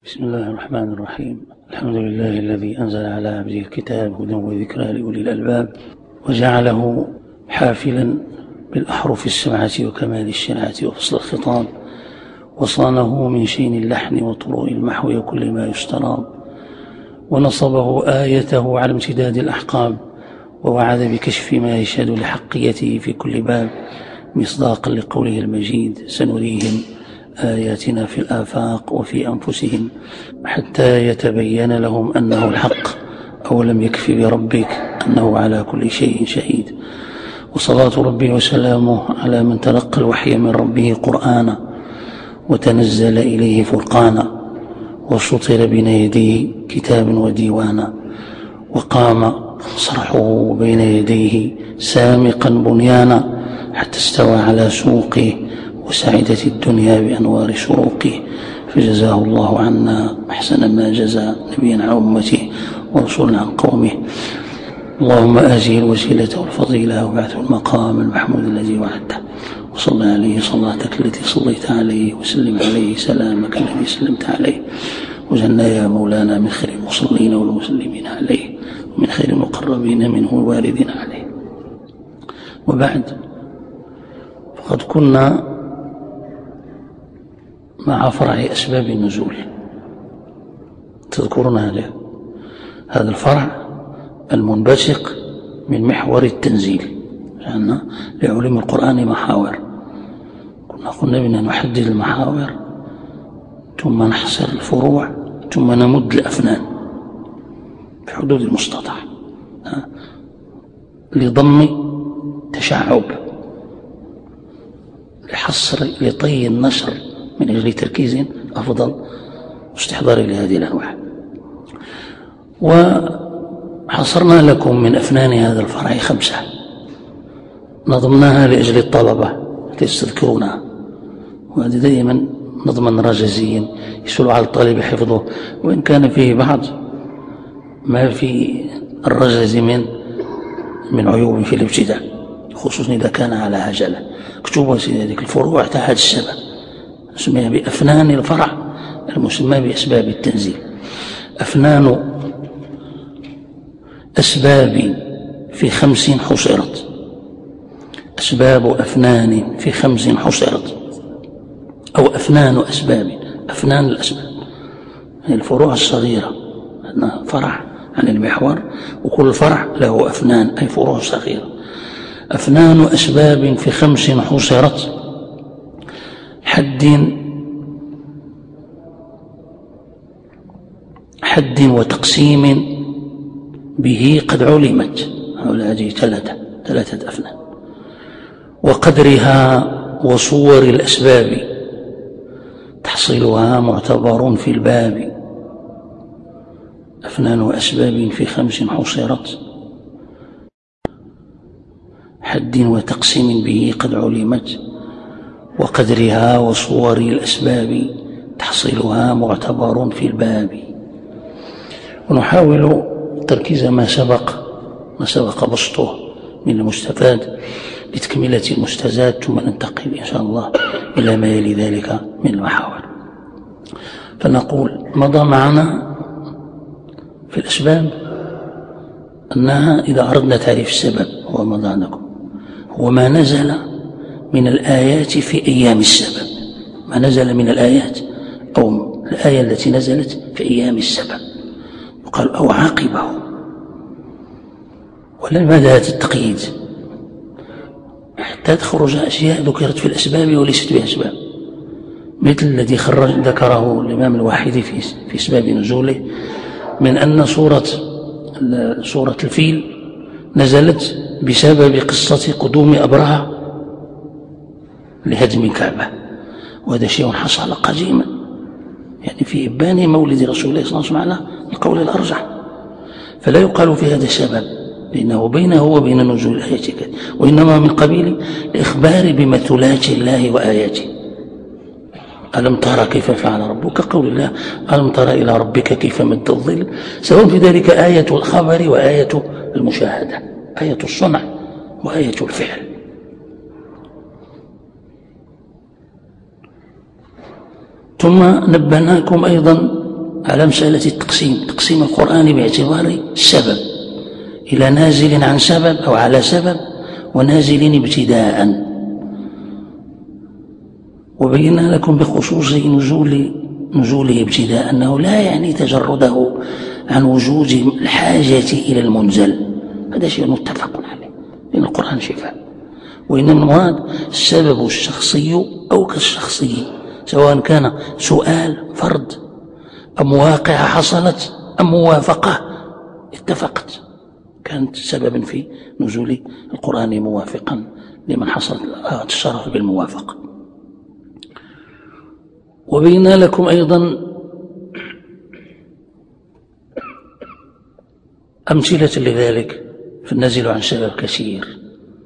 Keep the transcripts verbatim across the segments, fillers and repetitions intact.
بسم الله الرحمن الرحيم. الحمد لله الذي أنزل على عبده الكتاب هدى وذكرى لأولي الألباب، وجعله حافلا بالأحرف السبعة وكمال الشرعة وفصل الخطاب، وصانه من شين اللحن وطروء المحو وكل ما يستراب، ونصبه آيته على امتداد الأحقاب، ووعد بكشف ما يشهد لحقيته في كل باب، مصداقا لقوله المجيد: سنريهم آياتنا في الآفاق وفي أنفسهم حتى يتبين لهم أنه الحق، أولم يكف بربك أنه على كل شيء شهيد. وصلاة ربي وسلامه على من تلقى الوحي من ربه قرآنا، وتنزل إليه فرقانا، وشطر بين يديه كتاب وديوانا، وقام صرحه بين يديه سامقا بنيانا، حتى استوى على سوقه وسعدت الدنيا بأنوار شروقه، فجزاه الله عنا أحسن ما جزى نبيا عن أمته ورسولا عن قومه. اللهم آته الوسيلة والفضيلة وابعثه المقام المحمود الذي وعدته، وصل عليه صلاتك التي صليت عليه، وسلم عليه سلامك الذي سلمت عليه، وجعلنا يا مولانا من خير المصلين والمسلمين عليه، ومن خير المقربين منه الواردين عليه. وبعد، فقد كنا مع فرع أسباب النزول. تذكرون هذا هذا الفرع المنبثق من محور التنزيل، لأن لعلوم القرآن محاور. كنا قلنا بأن نحدد المحاور ثم نحصر الفروع ثم نمد الأفنان في حدود المستطاع لضم تشعب، لحصر لطي النشر من أجل تركيز أفضل واستحضار لهذه الأنواع. وحصرنا لكم من أفنان هذا الفرع خمسة نظمناها لأجل الطلبة تستذكرونها، وهذا دائما نظما رجزيا يسهل على الطالب حفظه، وإن كان فيه بعض ما في الرجز من من عيوب في الابتداء، خصوصا إذا كان على عجلة. اكتبوا هذه الفروع تحت السبب، نسميها بأفنان الفرع المسمى بأسباب التنزيل. أفنان أسباب في خمس حصرت، أسباب أفنان في خمس حصرت، أو أفنان أسباب، أفنان الأسباب هي الفروع الصغيرة، أنها فرع عن المحور، وكل فرع له أفنان أي فروع صغيرة. أفنان أسباب في خمس حصرت، حد حد وتقسيم به قد علمت، هذه ثلاثة ثلاثة أفنان، وقدرها وصور الأسباب تحصيلها معتبر في الباب. أفنان أسباب في خمس حصرت، حد وتقسيم به قد علمت، وقدرها وصور الأسباب تحصيلها معتبر في الباب. ونحاول تركيز ما سبق ما سبق بسطه من المستفاد لتكملة المستزاد، ثم ننتقل إن شاء الله إلى ما يلي ذلك من المحاور. فنقول مضى معنا في الأسباب أنها إذا أردنا تعريف السبب هو مضى لكم هو ما نزل من الآيات في أيام السبب، ما نزل من الآيات أو الآية التي نزلت في أيام السبب، وقال أو عاقبه. ولماذا هذا التقييد؟ حتى تخرج أشياء ذكرت في الأسباب وليست بأسباب، مثل الذي خرج ذكره الإمام الواحدي في في أسباب نزوله، من أن سورة سورة الفيل نزلت بسبب قصة قدوم أبرهة لهدم الكعبة، وهذا شيء حصل قديما، يعني في إبان مولد رسول الله صلى الله عليه وسلم على القول الأرجح، فلا يقال في هذا السبب لأنه بينه وبين نزول الآيات، وإنما من قبيل الإخبار بمثلات الله وآياته. ألم ترى كيف فعل ربك، قول الله ألم ترى إلى ربك كيف مد الظل، سواء في ذلك آية الخبر وآية المشاهدة، آية الصنع وآية الفعل. ثم نبهناكم أيضا على مسألة التقسيم، تقسيم القرآن باعتبار السبب إلى نازل عن سبب أو على سبب ونازل ابتداء. وبينا لكم بخصوص نزول نزوله ابتداء أنه لا يعني تجرده عن وجود الحاجة إلى المنزل، هذا شيء متفق عليه لأن القرآن شفاء، وإنما المراد السبب الشخصي أو كالشخصي، سواء كان سؤال فرد أم واقعة حصلت أم موافقة اتفقت، كانت سببا في نزول القرآن موافقا لمن حصل الشرف بالموافقة. وبينا لكم أيضا أمثلة لذلك في النازل عن سبب كثير.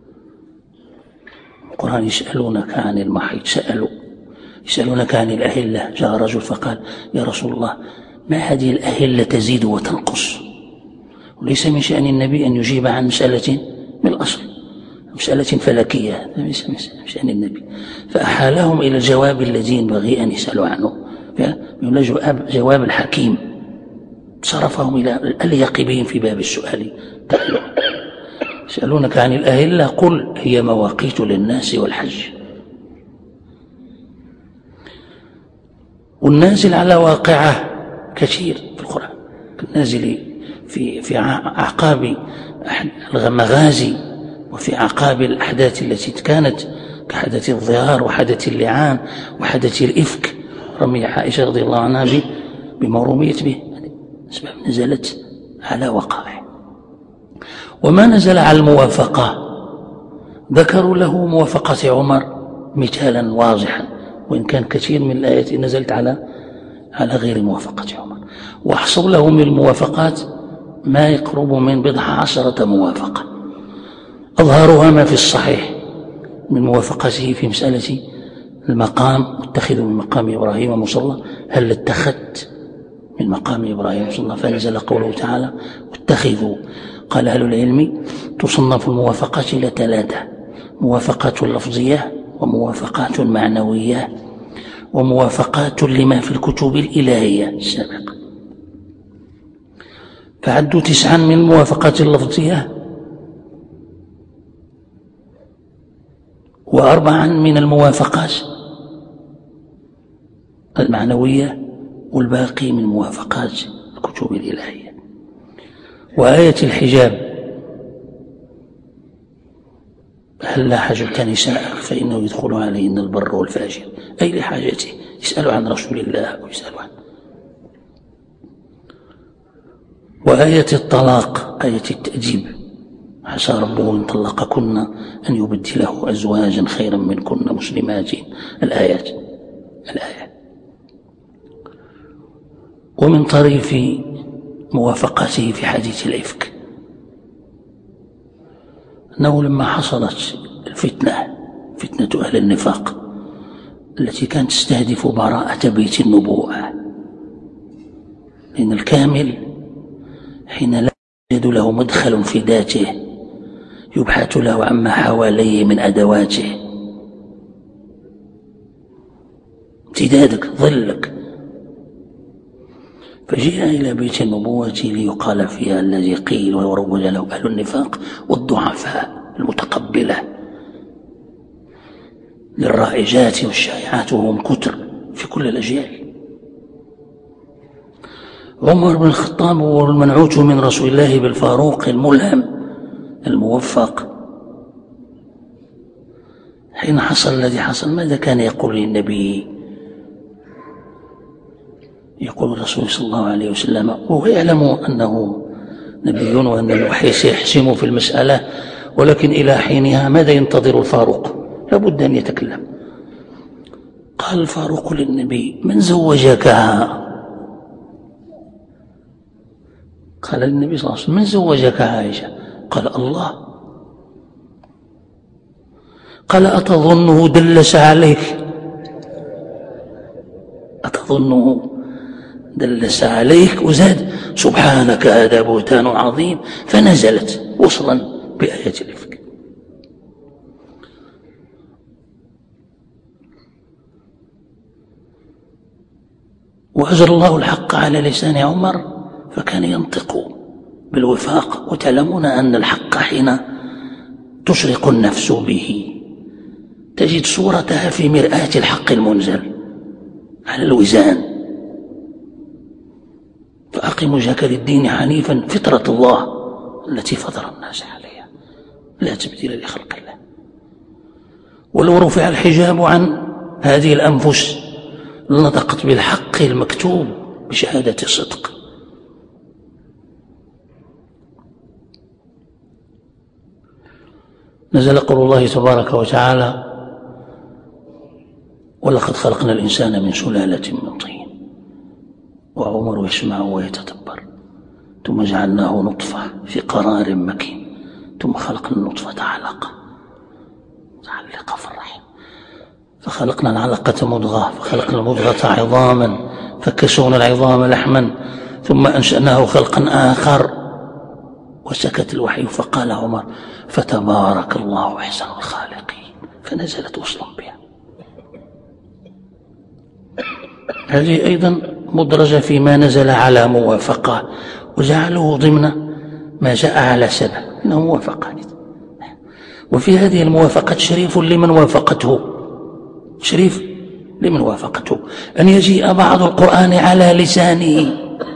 القرآن يسألونك عن المحيط، سألوا يسألونك عن الأهلة، جاء رجل فقال يا رسول الله ما هذه الأهلة تزيد وتنقص؟ وليس من شأن النبي أن يجيب عن مسألة من الأصل، مسألة فلكية، ليس من شأن النبي، فأحالهم إلى الجواب الذي ينبغي أن يسألوا عنه، يقول جواب, جواب الحكيم، صرفهم إلى الأليق بهم في باب السؤال. يسألونك عن الأهلة قل هي مواقيت للناس والحج. والنازل على واقعه كثير في القرآن، النازل في في أعقاب المغازي وفي أعقاب الأحداث التي كانت كحدث الظهار وحدث اللعان وحدث الإفك، رمي عائشة رضي الله عنها بما رميت به، أسباب نزلت على وقائع. وما نزل على الموافقة ذكروا له موافقة عمر مثالا واضحا، وإن كان كثير من الآيات نزلت على على غير موافقة عمر، وحصل له من الموافقات ما يقرب من بضع عشرة موافقة، أظهرها ما في الصحيح من موافقته في مسألة المقام، اتخذوا من مقام إبراهيم مصلى، هل اتخذت من مقام إبراهيم مصلى؟ فنزل قوله تعالى واتخذوا. قال أهل العلم تصنف الموافقات إلى ثلاثة: موافقات لفظية، وموافقات معنوية، وموافقات لما في الكتب الإلهية السابقة. فعدوا تسعا من الموافقات اللفظية، وأربعا من الموافقات المعنوية، والباقي من موافقات الكتب الإلهية. وآية الحجاب هل حجبت نساءك فإنه يدخل عليهن البر والفاجر، أي لحاجته، يسألوا عن رسول الله ويسألوا عنه. وآية الطلاق، آية التأديب، عسى ربه إن طلقكن أن يبدله أزواجا خيرا منكن مسلمات، الآيات الآية. ومن طريف موافقته في حديث الإفك أنه لما حصلت الفتنة، فتنة أهل النفاق التي كانت تستهدف براءة بيت النبوة، لأن الكامل حين لا يوجد له مدخل في ذاته يبحث له عما حواليه من أدواته، امتدادك ظلك، فجاء إلى بيت النبوة ليقال فيها الذي قيل وروج له أهل النفاق والضعفاء المتقبلة للرائجات والشائعات، وهم كتر في كل الأجيال. عمر بن الخطاب هو المنعوت من رسول الله بالفاروق الملهم الموفق، حين حصل الذي حصل ماذا كان يقول للنبي؟ يقول الرسول صلى الله عليه وسلم وهو يعلم أنه نبي وأن الوحي سيحسم في المسألة، ولكن إلى حينها ماذا ينتظر الفاروق؟ لابد أن يتكلم. قال الفاروق للنبي من زوجكها؟ قال للنبي صلى الله عليه وسلم من زوجك عائشة؟ قال الله. قال أتظنه دلس عليك؟ أتظنه دلس عليك؟ وزاد سبحانك هذا بهتان عظيم، فنزلت وصلا بآية الإفك. وأجرى الله الحق على لسان عمر فكان ينطق بالوفاق. وتعلمون أن الحق حين تشرق النفس به تجد صورتها في مرآة الحق المنزل على الوزان. فأقم وجهك للدين حنيفا فطرة الله التي فطر الناس عليها لا تبديل لخلق الله. ولو رفع الحجاب عن هذه الأنفس لنطقت بالحق المكتوب بشهادة الصدق. نزل قول الله تبارك وتعالى ولقد خلقنا الإنسان من سلالة من طين وعمر يسمع ويتدبر ثم جعلناه نطفة في قرار مكين ثم خلقنا النطفة علقة متعلقة في الرحم فخلقنا العلقة مضغة فخلقنا المضغة عظاما فكسونا العظام لحما ثم أنشأناه خلقا آخر. وسكت الوحي فقال عمر فتبارك الله أحسن الخالقين فنزلت وصلا بها. هذه أيضا مدرجة فيما نزل على موافقة وجعله ضمن ما جاء على سبب إنه موافقة. وفي هذه الموافقة شريف لمن وافقته شريف لمن وافقته أن يجيء بعض القرآن على لسانه.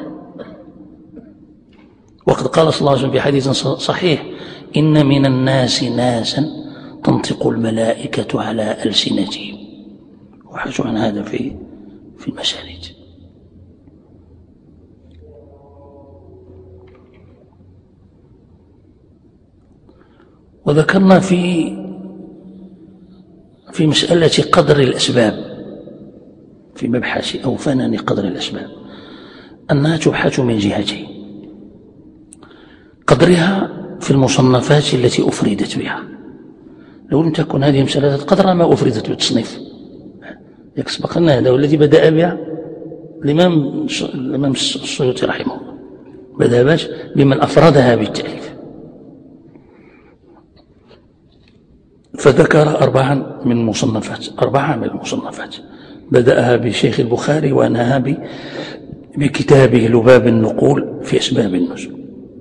وقد قال صلى الله عليه وسلم في حديث صحيح إن من الناس ناسا تنطق الملائكة على ألسنتهم وحشوا عن هذا في في المساجد. وذكرنا في في مسألة قدر الأسباب في مبحث أو فنن قدر الأسباب أنها تبحث من جهتين: قدرها في المصنفات التي أفردت بها. لو لم تكن هذه مسألة قدرها ما أفردت بالتصنيف. يسبق لنا هذا والذي بدأ بها الإمام الإمام السيوطي رحمه الله، بدأ باش بمن أفردها بالتأليف، فذكر أربعا من مصنفات أربعة من المصنفات بدأها بشيخ البخاري وأنهى بكتابه لباب النقول في أسباب النزول.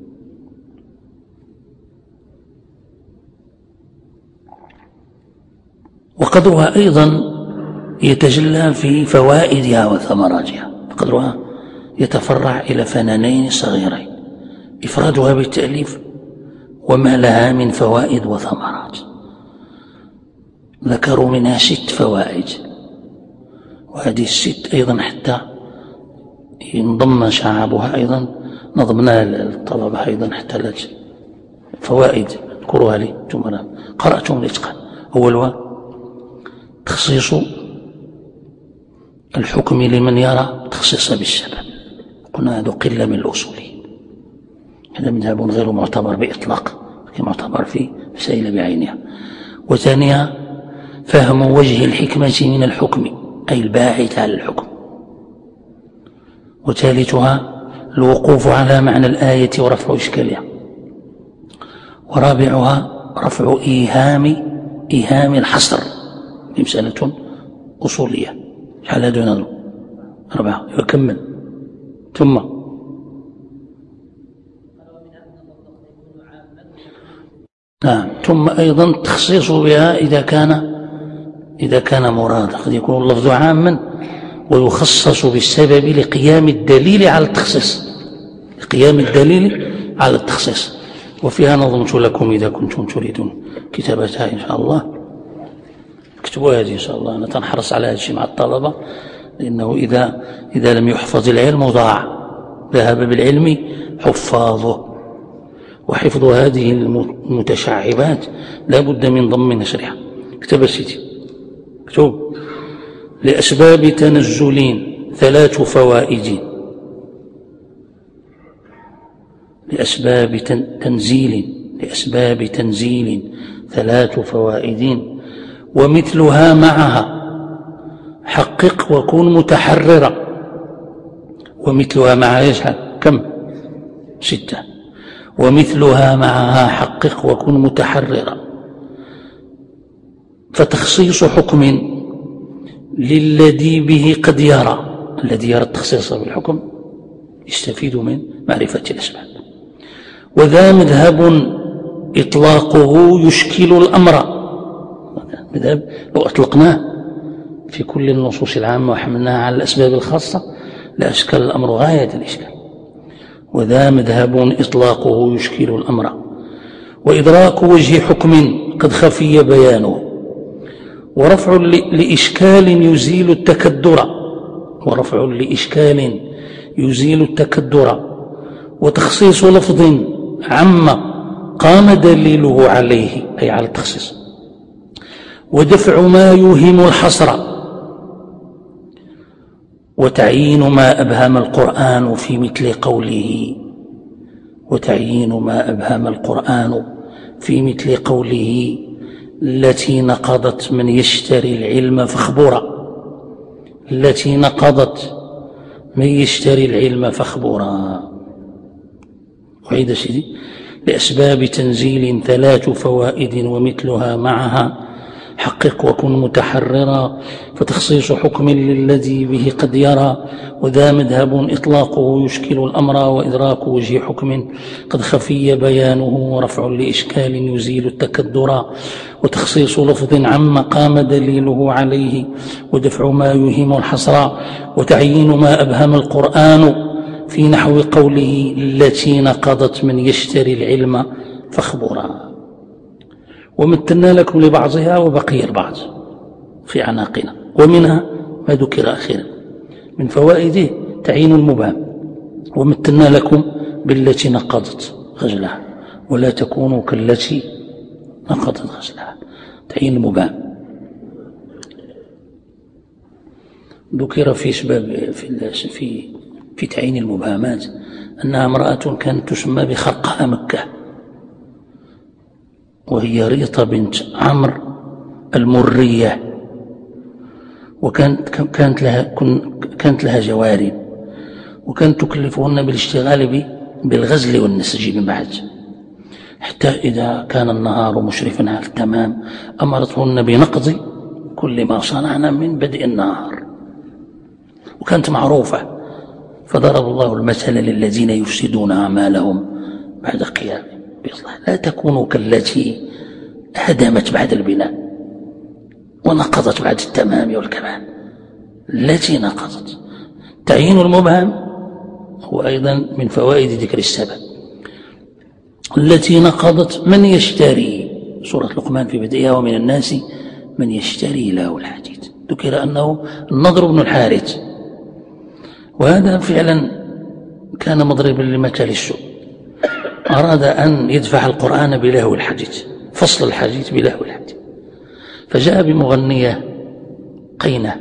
وقدرها أيضا يتجلى في فوائدها وثمراتها، قدرها يتفرع إلى فنانين صغيرين: إفرادها بالتأليف وما لها من فوائد وثمرات. ذكروا منها ست فوائد، وهذه الست أيضا حتى ينضم شعابها أيضا نظمنا للطلبة أيضا حتى لا فوائد اذكروها لي ثم قرأتهم الإتقان. أولها تخصيص الحكم لمن يرى تخصيص بالسبب، قلنا هذا قلة من الأصوليين، هذا مذهب غير معتبر بإطلاق، معتبر في مسائل بعينها. وثانيها فهم وجه الحكمة من الحكم أي الباعث على الحكم. وثالثها الوقوف على معنى الآية ورفع إشكالها. ورابعها رفع إيهام إيهام الحصر بمسألة أصولية. شحال هذو نظر أربعة يكمل. ثم نعم ثم أيضا تخصيص بها إذا كان إذا كان مرادا، قد يكون اللفظ عاما ويخصص بالسبب لقيام الدليل على التخصيص لقيام الدليل على التخصيص. وفيها نظمت لكم إذا كنتم تريدون كتابتها إن شاء الله، اكتبوا هذه إن شاء الله. أنا تنحرص على هذا الشيء مع الطلبة، لأنه إذا إذا لم يحفظ العلم ضاع، ذهب بالعلم حفاظه. وحفظ هذه المتشعبات لا بد من ضم نشرها. اكتب سيدي، اكتب: لأسباب تنزل ثلاث فوائد، لأسباب تنزيل لأسباب تنزيل ثلاث فوائد، ومثلها معها حقق وكن متحررا. ومثلها معها يشحن كم؟ ستة. ومثلها معها حقق وكن متحررا. فتخصيص حكم للذي به قد يرى الذي يرى التخصيص بالحكم يستفيد من معرفة الأسباب. وذا مذهب إطلاقه يشكل الأمر، مذهب لو أطلقناه في كل النصوص العامة وحملناها على الأسباب الخاصة لأشكل الأمر غاية الإشكال. وذا مذهب إطلاقه يشكل الأمر، وإدراك وجه حكم قد خفي بيانه، ورفع لإشكال يزيل التكدر ورفع لإشكال يزيل التكدر وتخصيص لفظ عما قام دليله عليه أي على التخصيص، ودفع ما يوهم الحصر، وتعيين ما أبهم القرآن في مثل قوله وتعيين ما أبهم القرآن في مثل قوله التي نقضت من يشتري العلم فاخبرا التي نقضت من يشتري العلم فاخبرا. وعيد سيدي لأسباب تنزيل ثلاث فوائد ومثلها معها حقق وكن متحررا، فتخصيص حكم للذي به قد يرى، وذا مذهب إطلاقه يشكل الأمر، وإدراك وجه حكم قد خفي بيانه، ورفع لإشكال يزيل التكدر، وتخصيص لفظ عما قام دليله عليه، ودفع ما يوهم الحصر، وتعيين ما أبهم القرآن في نحو قوله التي نقضت من يشتري العلم فاخبرا. ومثلنا لكم لبعضها وبقي البعض في عناقنا، ومنها ما ذكر أخيرا من فوائده تعيين المبهم، ومثلنا لكم بالتي نقضت غزلها ولا تكونوا كالتي نقضت غزلها، تعيين المبهم. ذكر في سبب في في في تعيين المبهمات أنها امرأة كانت تسمى بخرقاء مكة، وهي ريطة بنت عمرو المرية، وكانت كانت لها كانت لها جواري، وكانت تكلفهن بالاشتغال بالغزل والنسج من بعد، حتى إذا كان النهار مشرفا على التمام أمرتهن بنقض كل ما صنعنا من بدء النهار، وكانت معروفة. فضرب الله المثل للذين يفسدون أعمالهم بعد قيام بإصلاح، لا تكونوا كالتي هدمت بعد البناء ونقضت بعد التمام والكمال، التي نقضت. تعيين المبهم هو أيضا من فوائد ذكر السبب. التي نقضت من يشتري، سورة لقمان في بدءها ومن الناس من يشتري له الحديث، ذكر أنه النضر بن الحارث، وهذا فعلا كان مضربا لمثل السوء، أراد أن يدفع القرآن بلهو الحديث، فصل الحديث بلهو الحديث، فجاء بمغنية قينة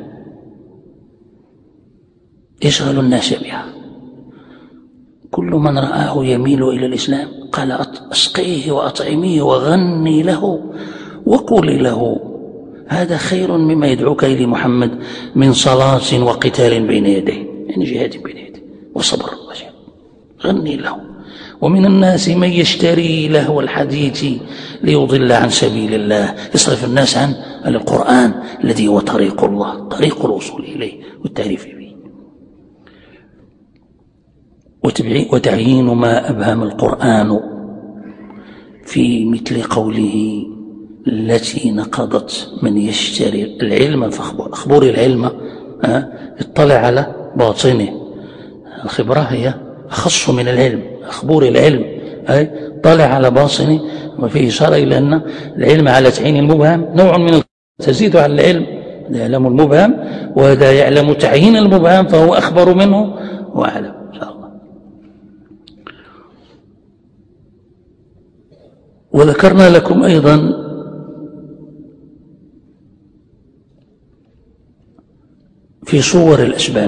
يشغل الناس بها، كل من رآه يميل إلى الإسلام قال أسقيه وأطعميه وغني له وقولي له هذا خير مما يدعوك إلى محمد من صلاة وقتال بين يديه، يعني جهاد بين يديه وصبر وجهاد، غني له. ومن الناس من يشتري لهو الحديث ليضل عن سبيل الله، يصرف الناس عن القرآن الذي هو طريق الله، طريق الوصول إليه والتعريف به. وتعيين ما أبهم القرآن في مثل قوله التي نقضت من يشتري العلم فاخبر، اخبر العلم، اطلع على باطنه، الخبرة هي أخص من العلم، أخبر العلم أي طلع على باطنه، وفيه إشارة إلى أن العلم على تعيين المبهم نوع من تزيد على العلم، هذا يعلم المبهم وهذا يعلم تعيين المبهم فهو أخبر منه وأعلم إن شاء الله. وذكرنا لكم أيضا في صور الأسباب،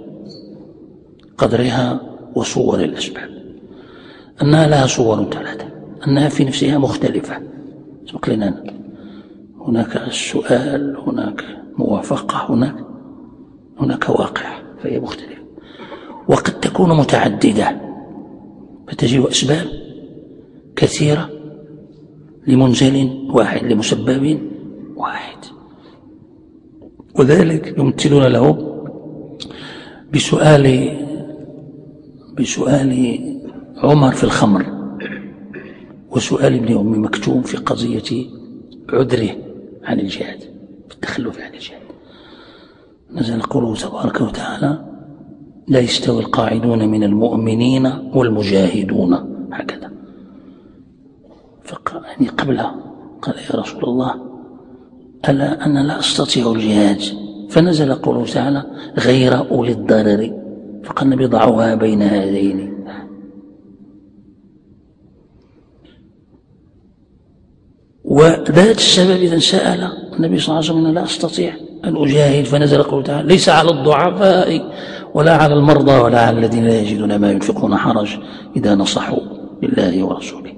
قدرها وصور الأسباب، أنها لها صور ثلاثة، أنها في نفسها مختلفة، سبق لنا هناك السؤال، هناك موافقة، هناك هناك واقع، فهي مختلفة. وقد تكون متعددة، فتجيء أسباب كثيرة لمنزل واحد، لمسبب واحد، وذلك يمثلون له بسؤال بسؤال عمر في الخمر، وسؤال ابن أم مكتوم في قضية عذره عن الجهاد، في التخلف عن الجهاد، نزل قوله تبارك وتعالى: لا يستوي القاعدون من المؤمنين والمجاهدون، هكذا. فقال يعني قبلها قال: يا رسول الله، ألا أنا لا أستطيع الجهاد، فنزل قوله تعالى: غير أولي الضرر، فقال النبي: ضعوها بين هذين. وذات السبب إذا سأل النبي صلى الله عليه وسلم: لا أستطيع أن أجاهد، فنزل قوله تعالى: ليس على الضعفاء ولا على المرضى ولا على الذين لا يجدون ما ينفقون حرج إذا نصحوا لله ورسوله.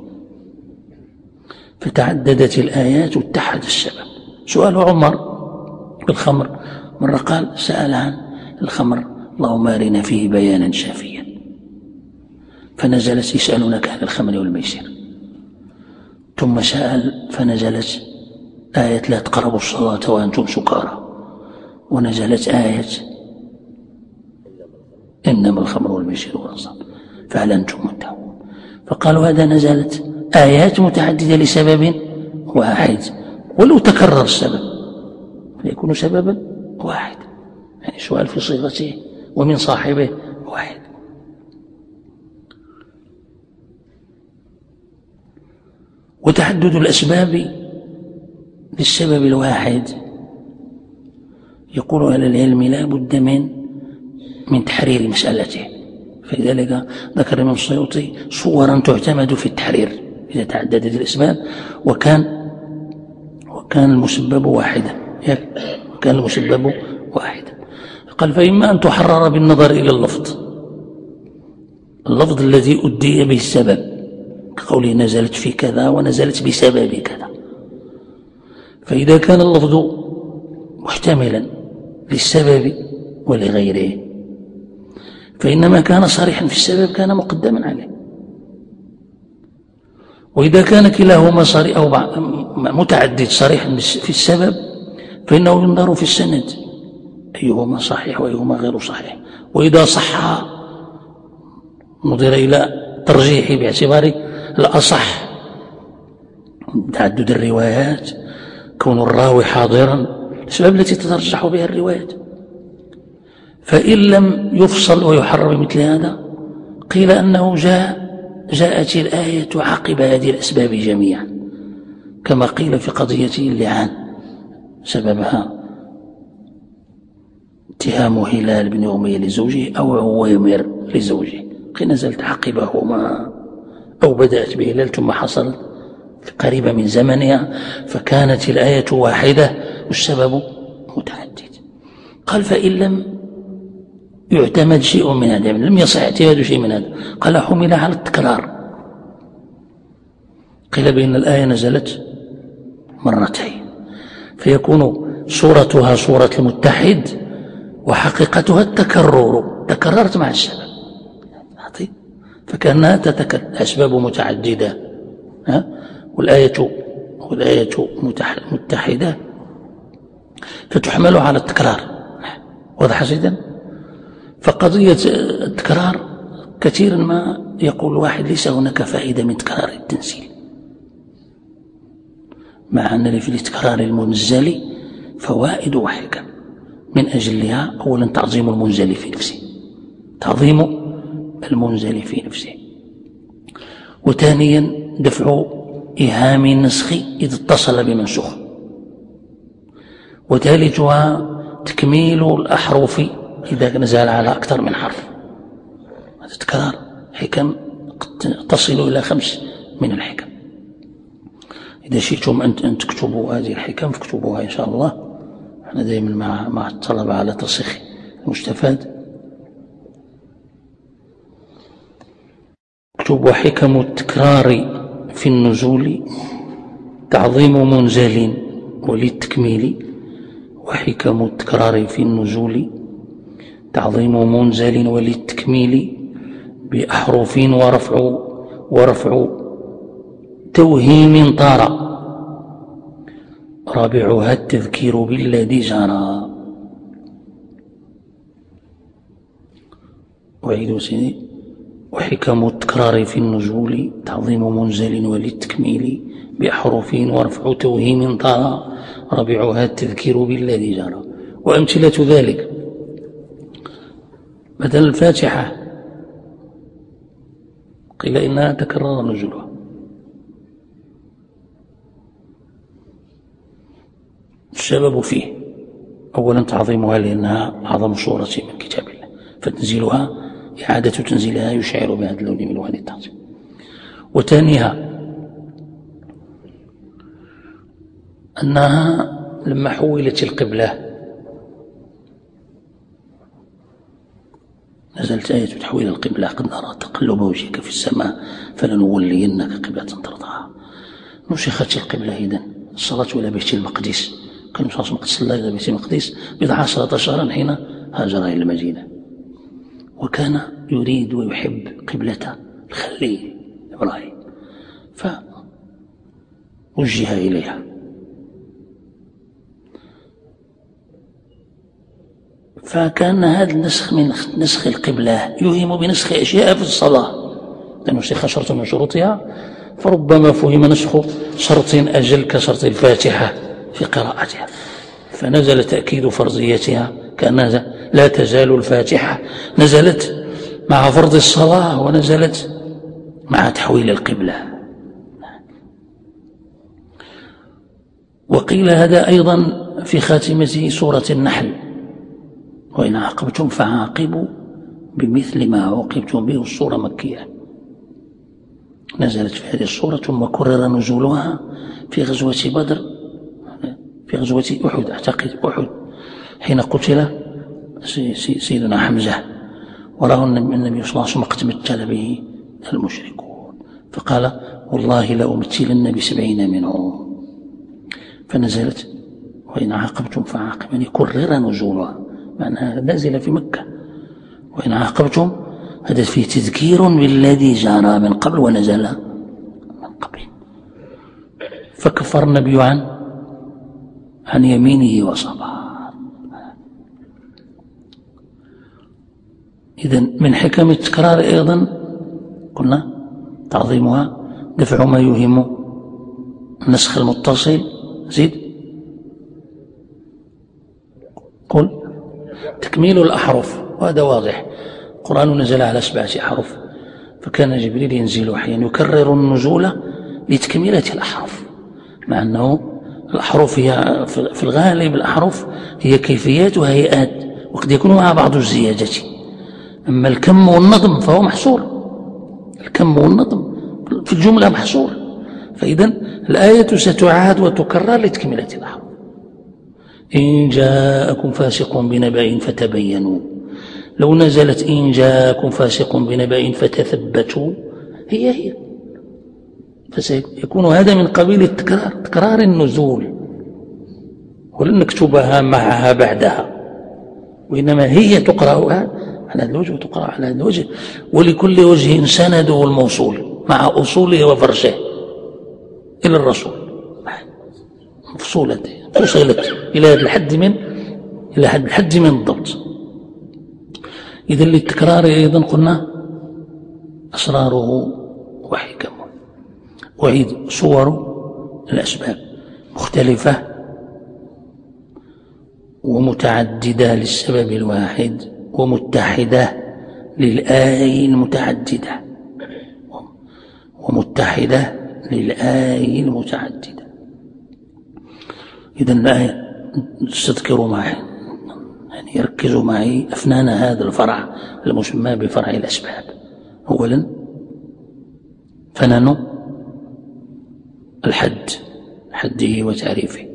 فتعددت الآيات واتحد السبب. سؤال عمر بالخمر، مرة قال سأل عن الخمر: اللهم أرنا فيه بيانا شافيا، فنزلت: يسألونك عن الخمر والميسر. ثم سأل فنزلت آية: لا تقربوا الصلاة وأنتم سكارى، ونزلت آية: إنما الخمر والميسر والأنصاب فهل أنتم منتهون. فقالوا هذا نزلت آيات متعددة لسبب واحد، ولو تكرر السبب فيكون سببا واحد، يعني سؤال في صيغته ومن صاحبه واحد. وتعدد الأسباب للسبب الواحد يقول أهل العلم لا بد من من تحرير مسألته، فلذلك ذكر الإمام السيوطي صورا تعتمد في التحرير إذا تعددت الأسباب وكان وكان المسبب واحدا وكان المسبب واحدا. قال: فإما أن تحرر بالنظر إلى اللفظ اللفظ الذي أدي به السبب، كقوله نزلت في كذا ونزلت بسبب كذا، فإذا كان اللفظ محتملا للسبب ولغيره فإنما كان صريحا في السبب كان مقدما عليه، وإذا كان كلاهما صريح أو متعدد صريحا في السبب فإنه ينظر في السند أيهما صحيح وأيهما غير صحيح، وإذا صح نظر إلى ترجيحه باعتبار الأصح، تعدد الروايات، كون الراوي حاضرا، الأسباب التي تترجح بها الروايات. فإن لم يفصل ويحرر بمثل هذا قيل أنه جاء جاءت الآية عقب هذه الأسباب جميعا، كما قيل في قضية اللعان سببها اتهام هلال بن أمية لزوجه أو عويمر لزوجه، قيل نزلت عقبهما أو بدأت بهلال ثم حصلت قريبة من زمنها، فكانت الآية واحدة والسبب متعدد. قال: فإن لم يعتمد شيء من هذا، يعني لم يصح اعتماد شيء من هذا، قال: حمل على التكرار. قيل بأن الآية نزلت مرتين فيكون صورتها صورة المتحد وحقيقتها التكرر، تكررت مع السبب، فكأنها تتكرر، أسباب متعددة ها؟ والآية والآية متحدة فتحمل على التكرار. واضح جدا؟ فقضية التكرار كثيرا ما يقول واحد ليس هناك فائدة من تكرار التنزيل، مع أن في التكرار المنزل فوائد وحكم، من أجلها أولا تعظيم المنزل في نفسه، تعظيم المنزل في نفسه، وثانيا دفع إيهام النسخ إذا اتصل بمنسوخ، وثالثها تكميل الأحرف إذا نزل على أكثر من حرف. هذا تكرار حكم قد تصل إلى خمس من الحكم. إذا شئتم أن تكتبوا هذه الحكم فاكتبوها إن شاء الله، احنا دائما مع مع الطلبة على تصحيح المستفاد. اكتبوا: حكم التكرار في النزول تعظيم منزل وللتكميل، وحكم التكرار في النزول تعظيم منزل وللتكميل بأحرف ورفع ورفع توهيم طار، رابعها التذكير بالذي جرى. أعيد سيدي. وحكم التكرار في النزول تعظيم منزل وللتكميل بأحرف ورفع توهيم طرى ربعها التذكير بالذي جرى. وأمثلة ذلك مثل الفاتحة قيل إنها تكرر نزولها، السبب فيه أولا تعظيمها لأنها أعظم سورة من كتاب الله، فتنزيلها إعادة تنزيلها يشعر بهذا اللون من ألوان التعظيم. وثانيها أنها لما حولت القبلة نزلت آية تحويل القبلة قد نرى تقلب وجهك في السماء فلنولينك قبلة ترضاها. نسخت القبلة إذن الصلاة إلى بيت المقدس، كان صلى الله عليه وسلم صلى إلى بيت المقدس بضع عشرة شهرا حين هاجر إلى المدينة، وكان يريد ويحب قبلة الخليل إبراهيم فوجه إليها. فكان هذا النسخ من نسخ القبلة يوهم بنسخ أشياء في الصلاة، لأنه نسخ شرط من شروطها، فربما فهم نسخ شرط أجل كشرط الفاتحة في قراءتها، فنزل تأكيد فرضيتها كأنها لا تزال الفاتحة، نزلت مع فرض الصلاة ونزلت مع تحويل القبلة. وقيل هذا أيضا في خاتمة سورة النحل: وإن عاقبتم فعاقبوا بمثل ما عوقبتم به. السورة مكية نزلت في هذه السورة، ثم كرر نزولها في غزوة بدر، في غزوة أحد أعتقد أحد حين قتل سيدنا حمزة وراه النبي صلى الله عليه وسلم قد مثل به المشركون، فقال: والله لأمثلن بسبعين منهم. فنزلت: وإن عاقبتم فعاقبوا، يعني كرر نزولها، معناها نازلة في مكة. وإن عاقبتم هذا فيه تذكير بالذي جرى من قبل ونزل من قبل. فكفر النبي عن عن يمينه وصبر. إذن من حكم التكرار أيضا قلنا تعظيمها، دفع ما يوهم النسخ المتصل. زيد قل تكميل الأحرف، وهذا واضح، القرآن نزل على سبعة أحرف، فكان جبريل ينزل أحيانا يكرر النزول لتكملة الأحرف، مع أنه الأحرف هي في الغالب الأحرف هي كيفيات وهيئات، وقد يكون معها بعض الزيادة. أما الكم والنظم فهو محصور، الكم والنظم في الجملة محصور، فإذا الآية ستعاد وتكرر لتكملة الأحرف. إن جاءكم فاسق بنبأ فتبينوا، لو نزلت إن جاءكم فاسق بنبأ فتثبتوا هي هي، فسيكون هذا من قبيل التكرار، تكرار النزول، ولن نكتبها معها بعدها، وإنما هي تقرأ على هذا الوجه وتقرأ على هذا الوجه، ولكل وجه سنده الموصول مع أصوله وفرشه إلى الرسول، مفصولة فصلت إلى هذا الحد من إلى هذا الحد من الضبط. إذن للتكرار أيضا قلنا أسراره وحكمه. وعيد صور الأسباب مختلفة ومتعددة للسبب الواحد، ومتحدة للآي المتعددة، ومتحدة للآي المتعددة. إذن الآية استذكروا معي، يعني يركزوا معي أفنان هذا الفرع المسمى بفرع الأسباب. أولا فنن الحد، حده وتعريفه،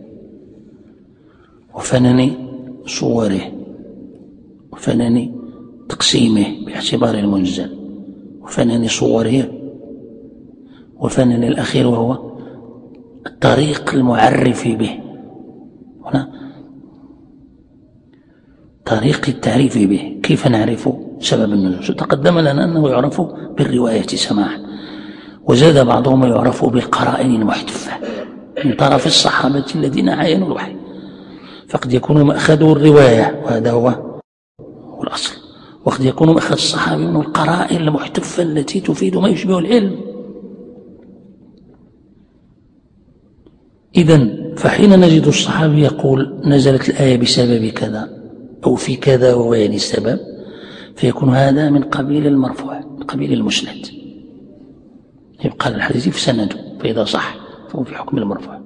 وفنن صوره، وفنن تقسيمه باعتبار المنزل، وفنن صوره، وفنن الأخير وهو الطريق المعرف به، هنا طريق التعريف به، كيف نعرف سبب النزول؟ تقدم لنا أنه يعرف بالرواية سماعا، وزاد بعضهم يعرف بالقرائن المحتفة من طرف الصحابة الذين عاينوا الوحي، فقد يكون مأخذه الرواية وهذا هو الأصل، وقد يكون مأخذ الصحابي من القرائن المحتفة التي تفيد ما يشبه العلم. إذن فحين نجد الصحابي يقول نزلت الآية بسبب كذا أو في كذا وهو يعني السبب، فيكون هذا من قبيل المرفوع، من قبيل المسند، يبقى الحديث في سنده، فإذا صح فهو في حكم المرفوع.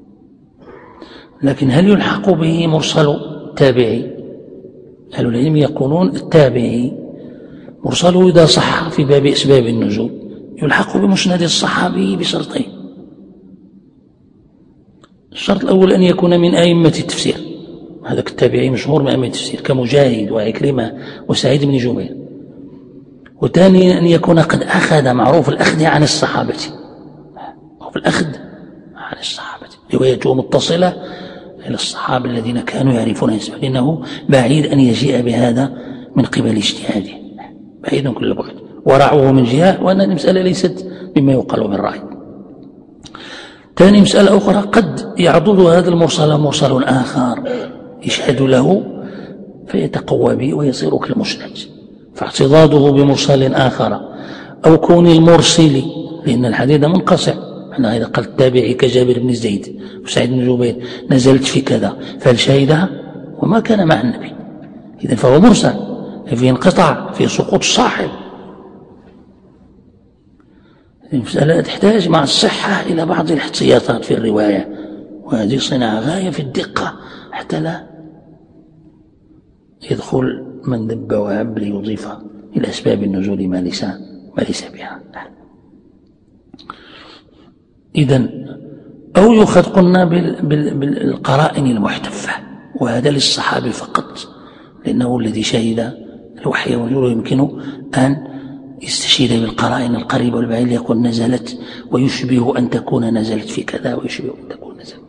لكن هل يلحق به مرسل التابعي؟ أهل العلم يقولون التابعي مرسله إذا صح في باب أسباب النزول يلحق بمسند الصحابي بشرطين. الشرط الأول أن يكون من أئمة التفسير، هذا التابعي مشهور من أئمة التفسير كمجاهد وعكرمة وسعيد بن جبير. وثانيا أن يكون قد أخذ، معروف الأخذ عن الصحابة، معروف الأخذ عن الصحابة، روايته متصلة إلى الصحابة الذين كانوا يعرفون اسمه، لأنه بعيد أن يجيء بهذا من قبل اجتهاده، بعيد كل بعد، ورعوه من جهة، وأن المسألة ليست مما يقال بالرأي. ثاني مسألة أخرى، قد يعضد هذا المرسل مرسل آخر يشهد له فيتقوى به ويصير كالمسند، فاعتضاده بمرسل آخر أو كون المرسل، لأن الحديث منقطع، احنا إذا قال التابعي كجابر بن زيد وسعيد بن جبير نزلت في كذا، فهل شهدها وما كان مع النبي، إذن فهو مرسل، فيه انقطاع، فيه سقوط الصاحب. المسألة تحتاج مع الصحة إلى بعض الاحتياطات في الرواية، وهذه صناعة غاية في الدقة حتى لا يدخل من ذب وهب ليضيف إلى أسباب النزول ما ليس ما ليس بها. إذن أو يؤخذ قلنا بالقرائن المحتفة، وهذا للصحابي فقط، لأنه الذي شهد الوحي ونزوله يمكنه أن يستشير بالقرائن القريبة والبعيدة، يقول نزلت ويشبه أن تكون نزلت في كذا ويشبه أن تكون نزلت.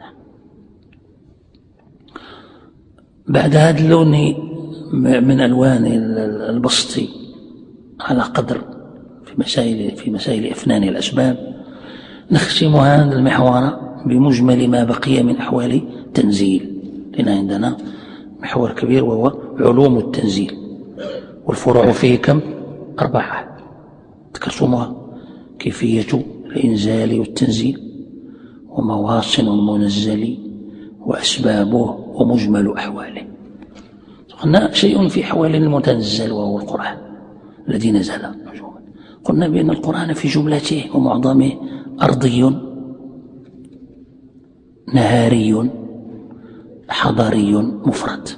بعد هذا اللون من ألوان البسط على قدر في مسائل في مسائل أفنان الأسباب، نختم هذا المحور بمجمل ما بقي من أحوال التنزيل، لأن عندنا محور كبير وهو علوم التنزيل، والفروع فيه كم؟ أربعة ذكرتموها: كيفية الإنزال والتنزيل، ومواطن المنزل، وأسبابه، ومجمل أحواله. قلنا شيء في أحوال المتنزل وهو القرآن الذي نزل نجوما. قلنا بأن القرآن في جملته ومعظمه أرضي نهاري حضري مفرد،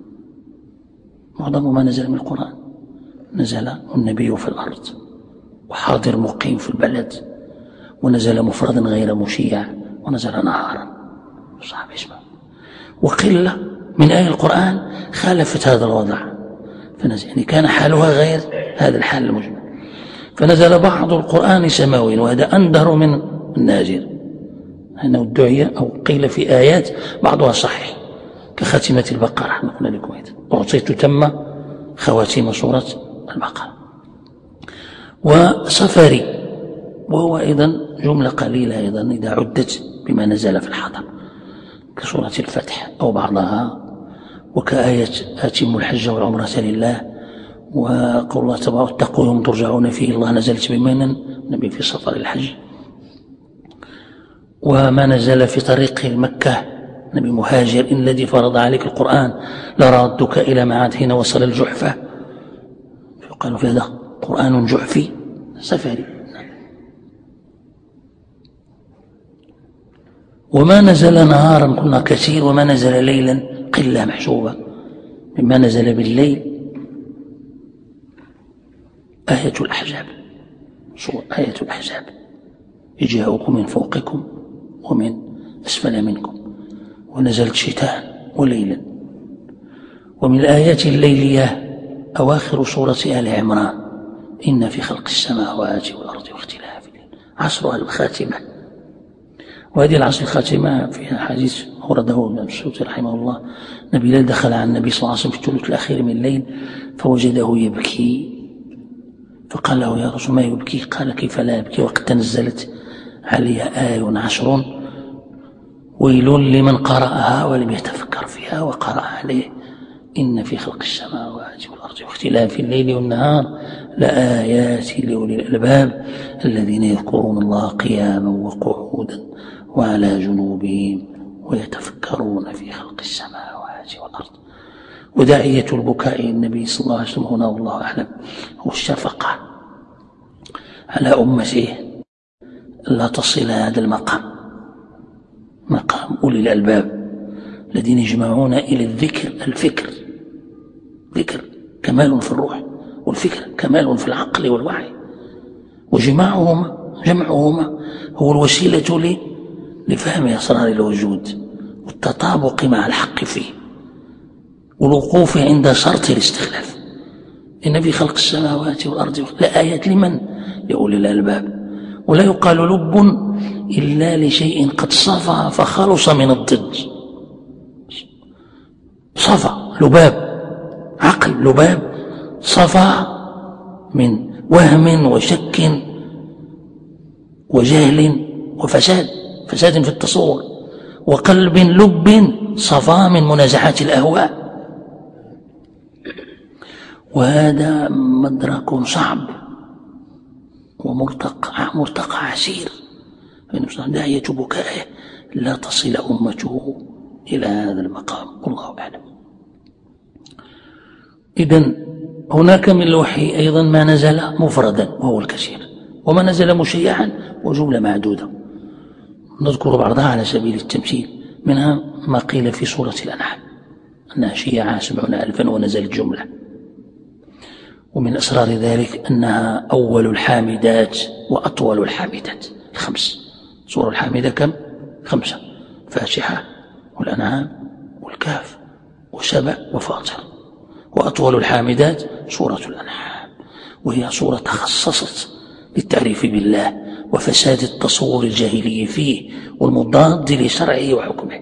معظم ما نزل من القرآن نزل النبي في الأرض، وحاضر مقيم في البلد، ونزل مفردا غير مشيع، ونزل نهارا صعب اسمه. وقلة من آية القرآن خالفت هذا الوضع فنزل، يعني كان حالها غير هذا الحال المجمل، فنزل بعض القرآن سماوي، وهذا أندر من النازل، أنه الدعية أو قيل في آيات بعضها صحيح كخاتمة البقرة، نقول لكم أعطيت تم خواتيم سورة البقرة. وصفري، وهو أيضا جملة قليلة أيضا إذا عدت بما نزل في الحضر، كسورة الفتح أو بعضها، وكآية أتم الحج والعمرة لله، وقول الله تبارك اتقوا يوم ترجعون فيه الله، نزلت بمن النبي في سفر الحج. وما نزل في طريق مكة نبي مهاجر، إن الذي فرض عليك القرآن لرادك إلى معاد حين وصل الجحفة، فقالوا في هذا قرآن جحفي سفري. وما نزل نهارا كنا كثير، وما نزل ليلا قلة محسوبة. مما نزل بالليل آية الأحزاب، آية الأحزاب يجاءكم من فوقكم ومن أسفل منكم، ونزلت شتاء وليلا. ومن الآيات الليلية أواخر سورة آل عمران، إن في خلق السماوات والأرض واختلاف الليل، عصرها الخاتمة. وهذه العصر الخاتمة فيها حديث ورده ابن مسعود رحمه الله، نبي دخل على النبي صلى الله عليه وسلم في الثلث الأخير من الليل فوجده يبكي، فقال له يا رسول ما يبكي؟ قال كيف لا يبكي وقد تنزلت علي آية عشر ويل لمن قرأها ولم يتفكر فيها، وقرأ عليه إن في خلق السماوات والأرض واختلاف اختلاف الليل والنهار لآيات لأولي الألباب الذين يذكرون الله قياما وقعودا وعلى جنوبهم ويتفكرون في خلق السماوات والأرض. وداعية البكاء النبي صلى الله عليه وسلم هنا والله أعلم هو الشفقة على أمته لا تصل هذا المقام، مقام أولي الألباب الذين يجمعون إلى الذكر الفكر، ذكر كمال في الروح، والفكر كمال في العقل والوعي، وجماعهما جمعهما هو الوسيلة لفهم أسرار الوجود والتطابق مع الحق فيه والوقوف عند شرط الاستخلاف. إن في خلق السماوات والأرض لآيات لمن؟ لأولي الألباب. ولا يقال لب إلا لشيء قد صفى فخلص من الضد. صفى لباب، عقل لباب صفى من وهم وشك وجهل وفساد، فساد في التصور، وقلب لب صفى من منازعات الأهواء. وهذا مدرك صعب ومرتقى مرتقى عسير، فإن داعية بكائه لا تصل أمته إلى هذا المقام والله أعلم. إذن هناك من الوحي أيضا ما نزل مفردا وهو الكثير، وما نزل مشيعا وجملة معدودة. نذكر بعضها على سبيل التمثيل، منها ما قيل في سورة الأنعام أنها شيعة سبعون ألفا ونزلت جملة. ومن أسرار ذلك أنها أول الحامدات وأطول الحامدات الخمس. سورة الحامدة كم؟ خمسة: فاتحة والأنعام والكهف وسبأ وفاطر. وأطول الحامدات سورة الأنعام، وهي سورة تخصصت للتعريف بالله وفساد التصور الجاهلي فيه والمضاد لشرعه وحكمه.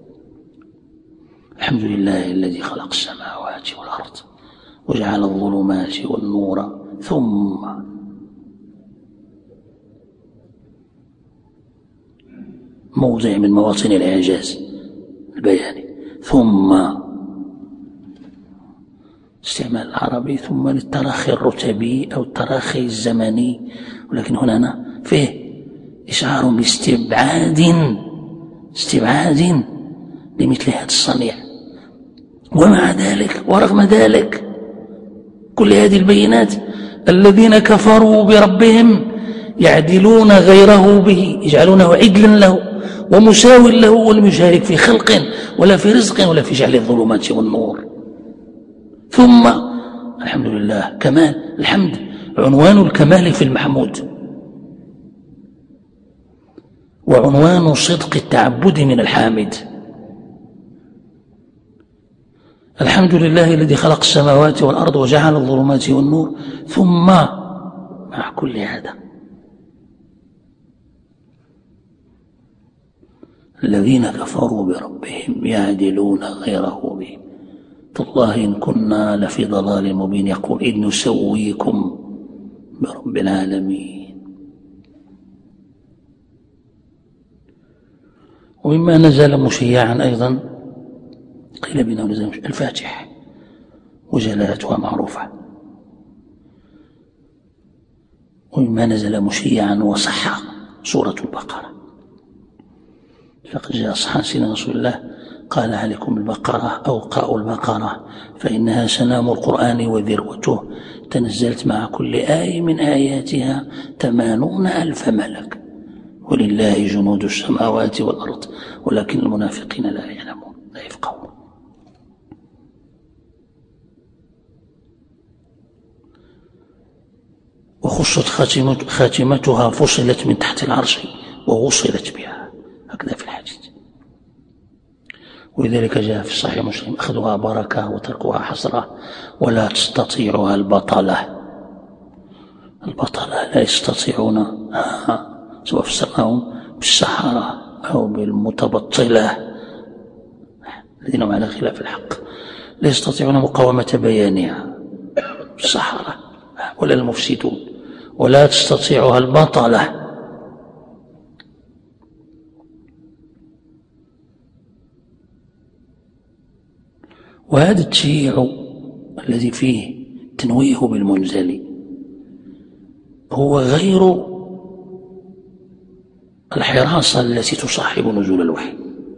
الحمد لله الذي خلق السماوات والأرض وجعل الظلمات والنور ثم موضع من مواطن الإعجاز البياني، ثم استعمال العربي ثم للتراخي الرتبي أو التراخي الزمني، ولكن هنا فيه إشعار باستبعاد استبعاد لمثل هذا الصنيع. ومع ذلك ورغم ذلك كل هذه البينات الذين كفروا بربهم يعدلون غيره به، يجعلونه عدلا له ومساو له، ولم يشارك في خلق ولا في رزق ولا في جعل الظلمات والنور. ثم الحمد لله كمال الحمد عنوان الكمال في المحمود، وعنوان صدق التعبد من الحامد. الحمد لله الذي خلق السماوات والأرض وجعل الظلمات والنور. ثم مع كل هذا الذين كفروا بربهم يعدلون غيره به. تالله إن كنا لفي ضلال مبين، يقول إذ نسويكم برب العالمين. ومما نزل مشيعا أيضا قيل بنا الفاتح وجلالتها معروفة. ومما نزل مشيعا وصح سورة البقرة، فقد جاء صحيح سيدنا رسول الله قال عليكم البقرة أو قرأوا البقرة فإنها سنام القرآن وذروته، تنزلت مع كل آية من آياتها ثمانون ألف ملك، ولله جنود السماوات والأرض ولكن المنافقين لا يعلمون لا يفقهون. وخصت خاتمتها فصلت من تحت العرش ووصلت بها، هكذا في الحديث. ولذلك جاء في صحيح مسلم أخذها بركة وتركها حسرة ولا تستطيعها البطلة. البطلة لا يستطيعون، سواء فسرناهم بالسحرة أو بالمتبطلة الذين هم على خلاف الحق، لا يستطيعون مقاومة بيانها السحرة ولا المفسدون، ولا تستطيعها البطلة. وهذا التشييع الذي فيه التنويه بالمنزل هو غير الحراسة التي تصاحب نزول الوحي،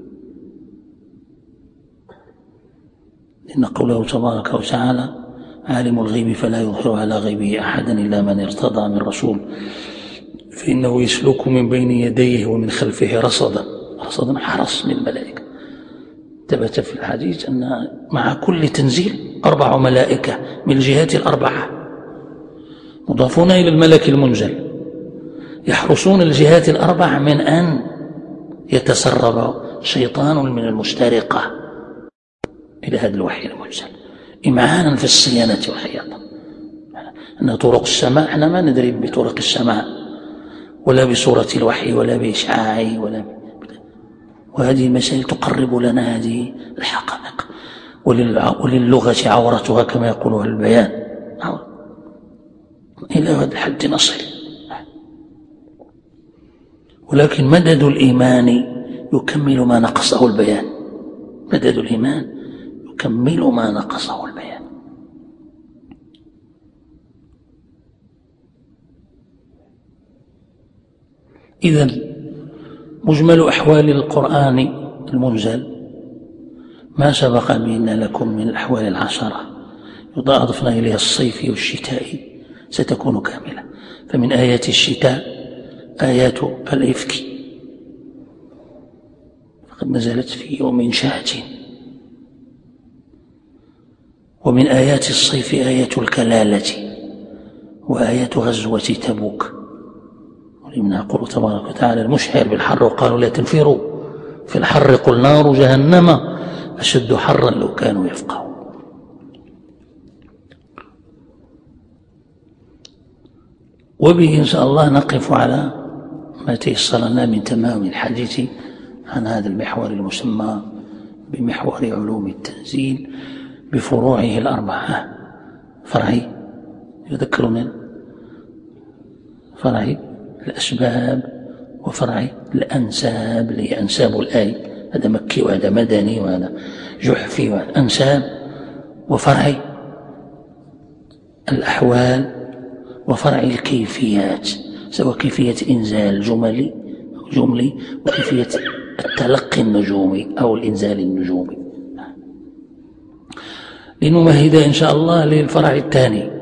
إن قوله تبارك وتعالى عالم الغيب فلا يظهر على غيبه أحدا إلا من ارتضى من رسول فإنه يسلك من بين يديه ومن خلفه رصدا، رصدا حرس من الملائكة. ثبت في الحديث أن مع كل تنزيل أربع ملائكة من الجهات الأربعة مضافون إلى الملك المنزل يحرسون الجهات الأربع من أن يتسرب شيطان من المسترقة إلى هذا الوحي المنزل إمعانا في الصيانة والحياطة. أن طرق السماء احنا ما ندري بطرق السماء ولا بصورة الوحي ولا بإشعاعه ولا ب... وهذه المسائل تقرب لنا هذه الحقائق. وللغة عورتها كما يقولها البيان إلى هذا الحد نصل. ولكن مدد الإيمان يكمل ما نقصه البيان، مدد الإيمان يكمل ما نقصه البيان. إذن مجمل أحوال القرآن المنزل ما سبق بأن لكم من الأحوال العشرة إذا أضفنا إليها الصيف والشتاء ستكون كاملة. فمن آيات الشتاء آيات الإفك فقد نزلت في يوم شات، ومن آيات الصيف آيات الكلالة وآيات غزوة تبوك. ولمن يقول تبارك وتعالى المشعر بالحر وقالوا لا تنفروا في الحر قل نار جهنم أشد حرا لو كانوا يفقهون. وبه إن شاء الله نقف على ما تيسر لنا من تمام الحديث عن هذا المحور المسمى بمحور علوم التنزيل بفروعه الأربعة. فرعي يذكر من فرعي الأسباب وفرعي الأنساب اللي هي أنساب الآية، هذا مكي وهذا مدني وهذا جحفي وهذا أنساب، وفرعي الأحوال وفرع الكيفيات سواء كيفية إنزال جملي أو جملي وكيفية التلقي النجومي أو الإنزال النجومي. لنمهد إن شاء الله للفرع الثاني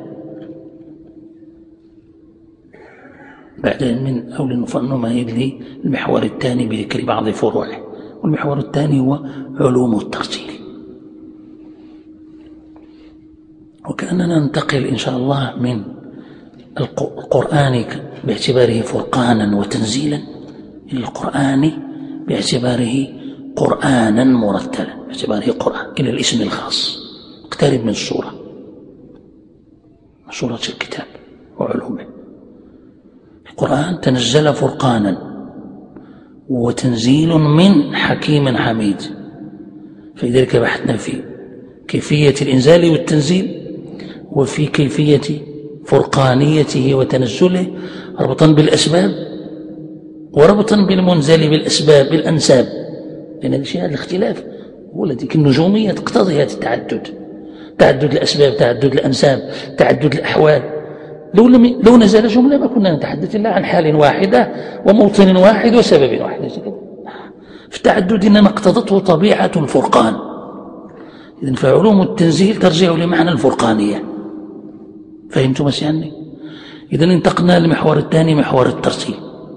بعدين من أو لنمهد للمحور الثاني بذكر بعض فروعه. والمحور الثاني هو علوم الترتيل. وكأننا ننتقل إن شاء الله من القرآن باعتباره فرقانا وتنزيلا إلى القرآن باعتباره قرآنا مرتلا، باعتباره قرآن إلى الاسم الخاص اقترب من السورة، سورة الكتاب وعلومه. القرآن تنزل فرقانا وتنزيل من حكيم حميد، فلذلك بحثنا في كيفية الإنزال والتنزيل وفي كيفية فرقانيته وتنزله ربطا بالأسباب وربطا بالمنزل بالأسباب بالأنساب، لأن الشيء هذا الاختلاف هو الذي النجومية تقتضي هذا التعدد، تعدد الأسباب تعدد الأنساب تعدد الأحوال. لو, لم لو نزل جملة ما كنا نتحدث إلا عن حال واحدة وموطن واحد وسبب واحد. في التعدد إنما اقتضته طبيعة الفرقان. إذن فعلوم التنزيل ترجع لمعنى الفرقانية. فهمتم ما يعني؟ إذن انتقلنا للمحور الثاني محور الترتيل،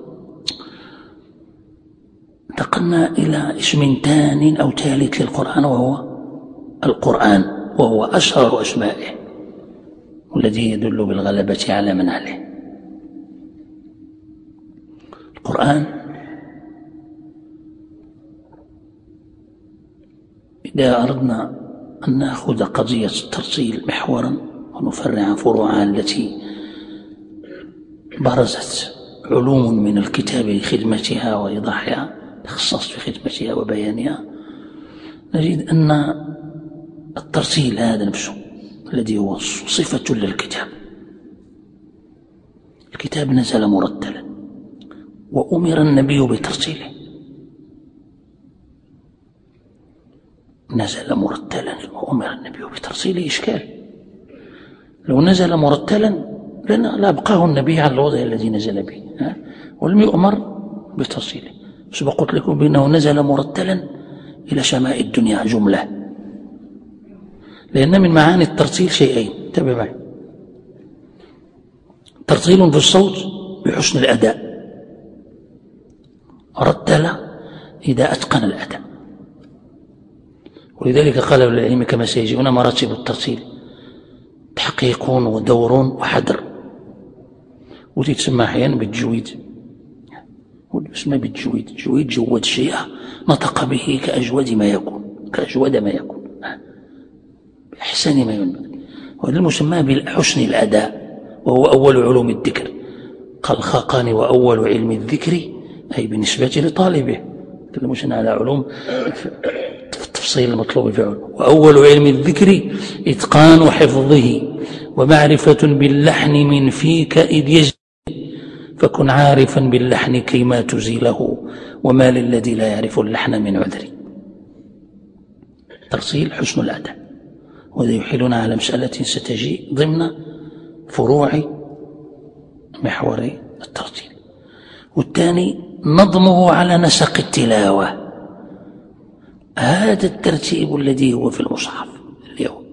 انتقلنا إلى اسم ثاني أو ثالث للقرآن وهو القرآن، وهو أشهر أسمائه والذي يدل بالغلبة على من عليه. القرآن إذا أردنا أن نأخذ قضية الترتيل محورا ونفرع فروعها التي برزت علوم من الكتاب لخدمتها وإيضاحها تخصص في خدمتها وبيانها، نجد أن الترتيل هذا نفسه الذي هو صفة للكتاب، الكتاب نزل مرتلا وأمر النبي بترتيله، نزل مرتلا وأمر النبي بترتيله إشكال، لو نزل مرتلا لأبقاه النبي على الوضع الذي نزل به، ولم يؤمر بترسيله. سبق قلت لكم بأنه نزل مرتلا إلى سماء الدنيا جملة، لأن من معاني الترتيل شيئين، انتبه معي: ترتيل في الصوت بحسن الأداء، رتل إذا أتقن الأداء. ولذلك قال العلم كما سيجي هنا مراتب الترتيل: تحقيق ودور وحدر. وتتسمى أحيانا بالتجويد، اسمه بالتجويد، التجويد جود شيء نطق به كأجود ما يكون، كأجود ما يكون بأحسن ما ينبغي. وهذا المسمى بحسن الأداء، وهو أول علوم الذكر. قال الخاقاني: وأول علم الذكر أي بالنسبة لطالبه. تكلمون على علوم في التفصيل المطلوب في علوم. وأول علم الذكر إتقان حفظه ومعرفة باللحن من فيك إذ يجري، فكن عارفا باللحن كيما تزيله، وما للذي لا يعرف اللحن من عذري. ترسيل حسن الأداء، وهذا يحيلنا على مسألة ستجي ضمن فروع محور الترتيل. والثاني نظمه على نسق التلاوة، هذا الترتيب الذي هو في المصحف اليوم،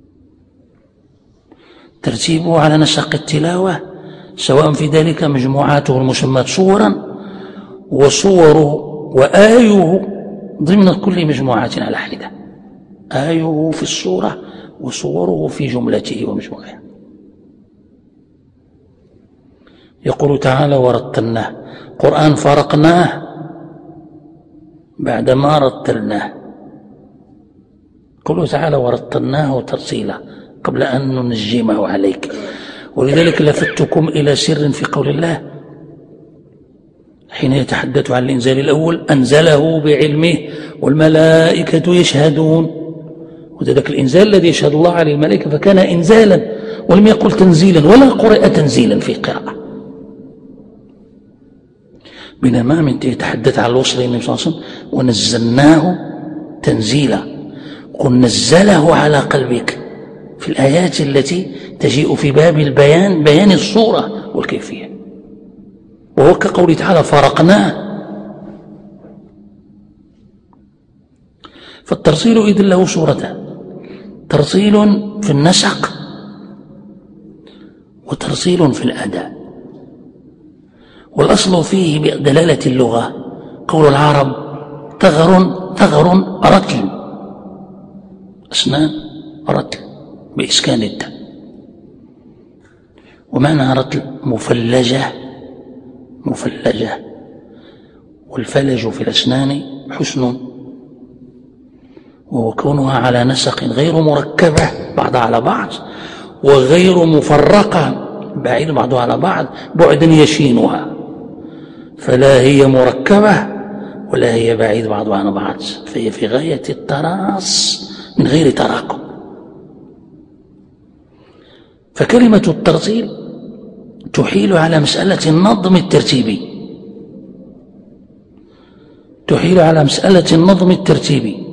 ترتيبه على نسق التلاوة، سواء في ذلك مجموعاته المسماة صورا وصوره وآيه ضمن كل مجموعة على حدة، آيه في الصورة وصوره في جملته ومجموعه. يقول تعالى: ورتلناه، قرآن فرقناه بعدما رتلناه. قوله تعالى: ورتلناه ترتيلا، قبل أن ننجمه عليك. ولذلك لفتكم إلى سر في قول الله حين يتحدث عن الإنزال الأول: أنزله بعلمه والملائكة يشهدون. وذلك الإنزال الذي يشهد الله عليه الملائكة فكان إنزالا، ولم يقل تنزيلا، ولا قرئ تنزيلا في قراءة. بينما من يتحدث عن الوصل النبي صلى الله عليه وسلم: ونزلناه تنزيلا، قل نزله على قلبك، في الآيات التي تجيء في باب البيان، بيان الصورة والكيفية. وهو كقوله تعالى: فرقناه. فالترسيل إذن له صورتان: ترسيل في النسق وترسيل في الأداء. والأصل فيه بدلالة اللغة قول العرب: ثغر ثغر رتل، أسنان رتل بإسكان التاء. ومعنى رتل مفلجة، مفلجة، والفلج في الأسنان حسن، وهو كونها على نسق غير مركبة بعضها على بعض، وغير مفرقة بعيد بعضها على بعض بعدا يشينها، فلا هي مركبة ولا هي بعيد بعضها عن بعض، فهي في غاية التراص من غير تراكم. فكلمة الترتيل تحيل على مسألة النظم الترتيبي، تحيل على مسألة النظم الترتيبي.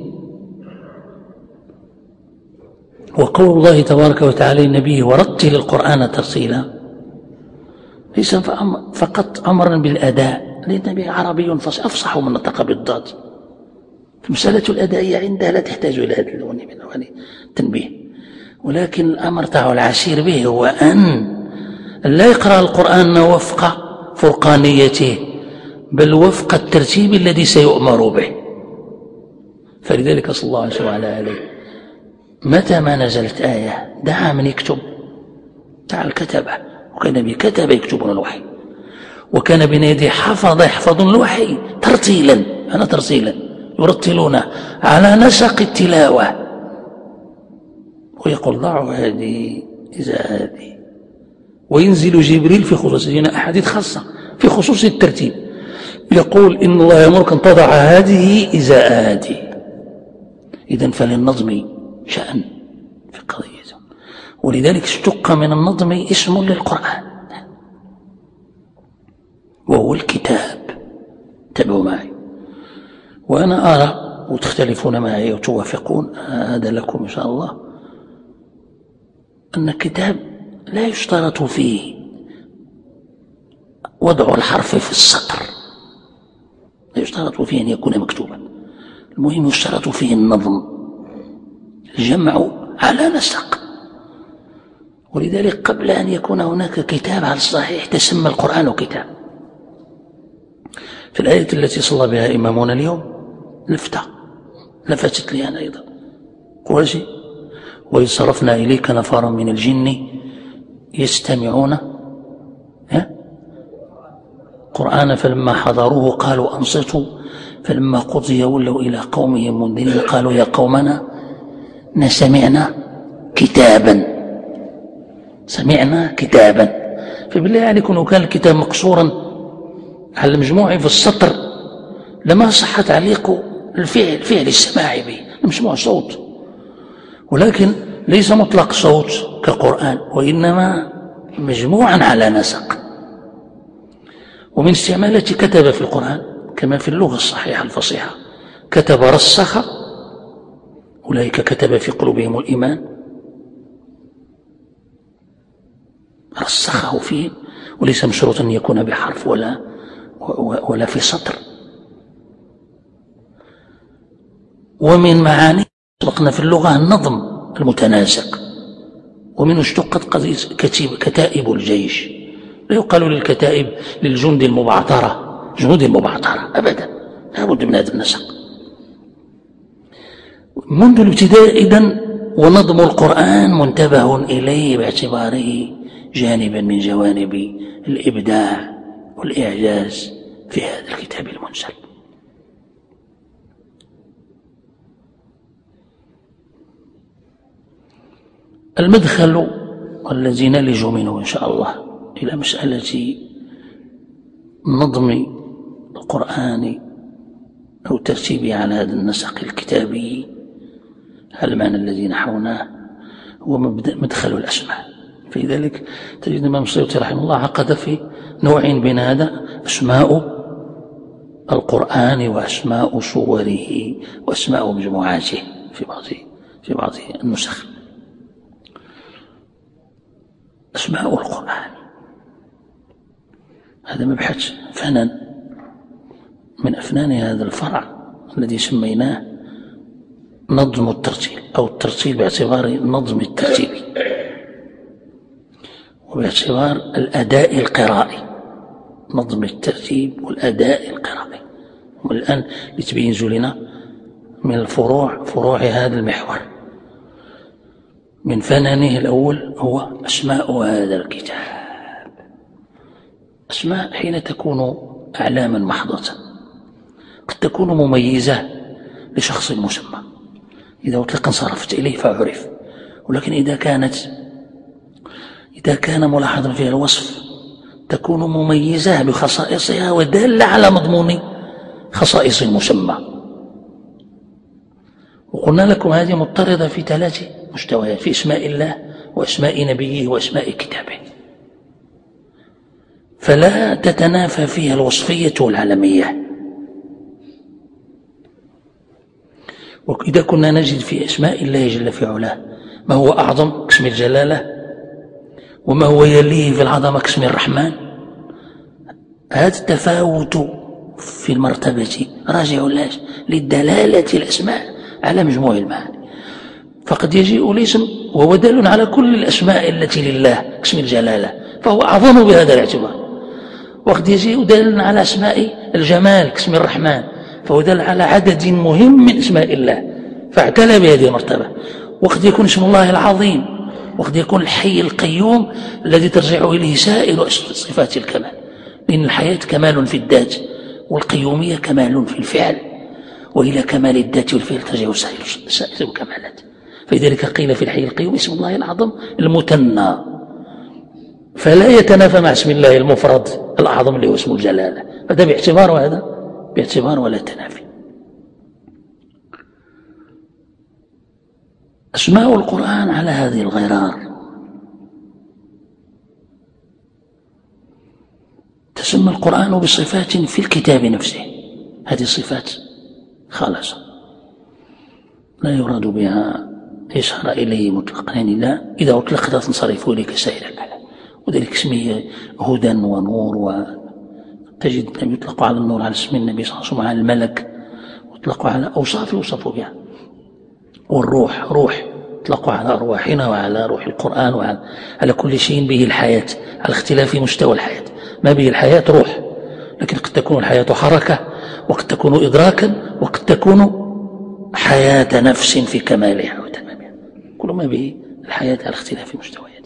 وقول الله تبارك وتعالى لنبيه: ورتل القرآن ترتيلا، ليس فقط أمرا بالأداء، لأن النبي عربي أفصح من نطق بالضاد. مسألة الأداء عندها لا تحتاج إلى هذا اللون من أواني التنبيه، ولكن الأمر تاع العسير به هو أن لا يقرأ القرآن وفق فرقانيته، بل وفق الترتيب الذي سيؤمر به. فلذلك صلى الله عليه وسلم متى ما نزلت آية دعا من يكتب، دعا الكتبة، وكان بكتب يكتبون الوحي، وكان بين يدي حفظ يحفظون الوحي ترتيلا، أنا ترتيلا يرتلون على نسق التلاوة، ويقول: ضعوا هذه إذا هذه. وينزل جبريل في خصوص، هنا أحاديث خاصة في خصوص الترتيب، يقول: إن الله يأمرك أن تضع هذه إذا هذه. إذن فللنظم شأن في قضيته، ولذلك اشتق من النظم اسم للقرآن وهو الكتاب. تابعوا معي. وأنا أرى وتختلفون معي وتوافقون، هذا لكم إن شاء الله، أن الكتاب لا يشترط فيه وضع الحرف في السطر، لا يشترط فيه أن يكون مكتوبا، المهم يشترط فيه النظم، الجمع على نسق. ولذلك قبل أن يكون هناك كتاب على الصحيح تسمى القرآن كتاب. في الآية التي صلى بها إمامنا اليوم لفتة لفتت لي أنا أيضا، قول شيء: وإذ صرفنا إليك نفرا من الجن يستمعون قرآن فلما حضروه قالوا أنصتوا فلما قضي ولوا إلى قومهم منذرين قالوا يا قومنا سمعنا كتابا سمعنا كتابا. فبالله عليكم لو كان الكتاب مقصورا على المجموع في السطر لما صح تعليق الفعل الفعل السماعي به، المجموع صوت، ولكن ليس مطلق صوت كقرآن، وإنما مجموعا على نسق. ومن استعمالة كتب في القرآن كما في اللغة الصحيحة الفصيحة: كتب رسخ، أولئك كتب في قلوبهم الإيمان، رسخه فيه، وليس مشروطا أن يكون بحرف ولا ولا في سطر. ومن معاني سبقنا في اللغة النظم المتناسق، ومنه اشتقت كتائب الجيش. لا يقال للكتائب للجند المبعثرة جنود المبعثرة أبدا، لا بد من هذا النسق منذ الابتداء. إذن ونظم القرآن منتبه إليه باعتباره جانبا من جوانب الإبداع والإعجاز في هذا الكتاب المنزل. المدخل الذي نلج منه إن شاء الله إلى مسألة نظم القرآن أو ترتيبه على هذا النسق الكتابي على المعنى الذي نحوناه هو مدخل الأسماء. في ذلك تجد الإمام السيوطي رحمه الله عقد في نوعين بين هذا: أسماء القرآن وأسماء صوره وأسماء مجموعاته في بعض في بعض النسخ. أسماء القرآن هذا مبحث فنن من أفنان هذا الفرع الذي سميناه نظم الترتيل أو الترتيل باعتبار نظم الترتيب وباعتبار الأداء القرائي، نظم الترتيب والأداء القرائي. والآن لتبينز لنا من الفروع فروع هذا المحور من فنانه الأول هو أسماء هذا الكتاب. أسماء حين تكون أعلاما محضة قد تكون مميزة لشخص مسمى، إذا أطلق انصرفت إليه فعرف، ولكن إذا كانت إذا كان ملاحظا فيها الوصف تكون مميزة بخصائصها ودالة على مضمون خصائص المسمى. وقلنا لكم هذه مضطردة في ثلاث مستويات: في اسماء الله واسماء نبيه واسماء كتابه، فلا تتنافى فيها الوصفية والعلمية. وإذا كنا نجد في اسماء الله جل في علاه ما هو أعظم كاسم الجلالة وما هو يليه في العظمة كاسم الرحمن، هذا التفاوت في المرتبة راجع للدلالة الأسماء على مجموع المعاني. فقد يجيء الاسم وهو دال على كل الأسماء التي لله كاسم الجلالة فهو أعظم بهذا الاعتبار، وقد يجيء دال على أسماء الجمال كاسم الرحمن فهو دال على عدد مهم من أسماء الله فاعتلى بهذه المرتبة. وقد يكون اسم الله العظيم، وقد يكون الحي القيوم الذي ترجع إليه سائر صفات الكمال، لأن الحياة كمال في الذات والقيومية كمال في الفعل، وإلى كمال الذات والفعل ترجع سائر الكمالات. فلذلك قيل في الحي القيوم اسم الله الأعظم المثنى، فلا يتنافى مع اسم الله المفرد الأعظم اللي هو اسم الجلالة، فده باعتبار وهذا باعتبار ولا تنافي. أسماء القرآن على هذه الغرار تسمى القرآن بصفات في الكتاب نفسه، هذه صفات خالصة لا يراد بها يشهر إليه مطلقا، يعني لا إذا أطلق تنصرف إليك سائر الأعلام، وذلك اسمه هدى ونور. وتجد أن يطلق على النور على اسم النبي صلى الله عليه وسلم، على الملك، ويطلق على أوصاف يوصف بها. والروح روح يطلق على أرواحنا وعلى روح القرآن وعلى على كل شيء به الحياة، على اختلاف مستوى الحياة. ما به الحياة روح، لكن قد تكون الحياة حركة، وقد تكون إدراكا، وقد تكون حياة نفس في كمالها وتمامها. كل ما به الحياة على اختلاف مستوياتها.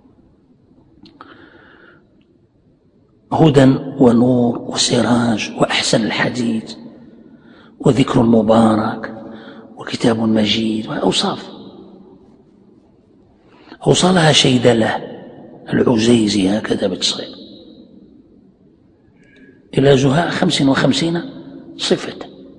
هدى ونور وسراج وأحسن الحديث وذكر مبارك وكتاب مجيد وأوصاف. أوصلها شيدله العزيزي هكذا بالتصغير إلى جهاء خمس وخمسين صفة،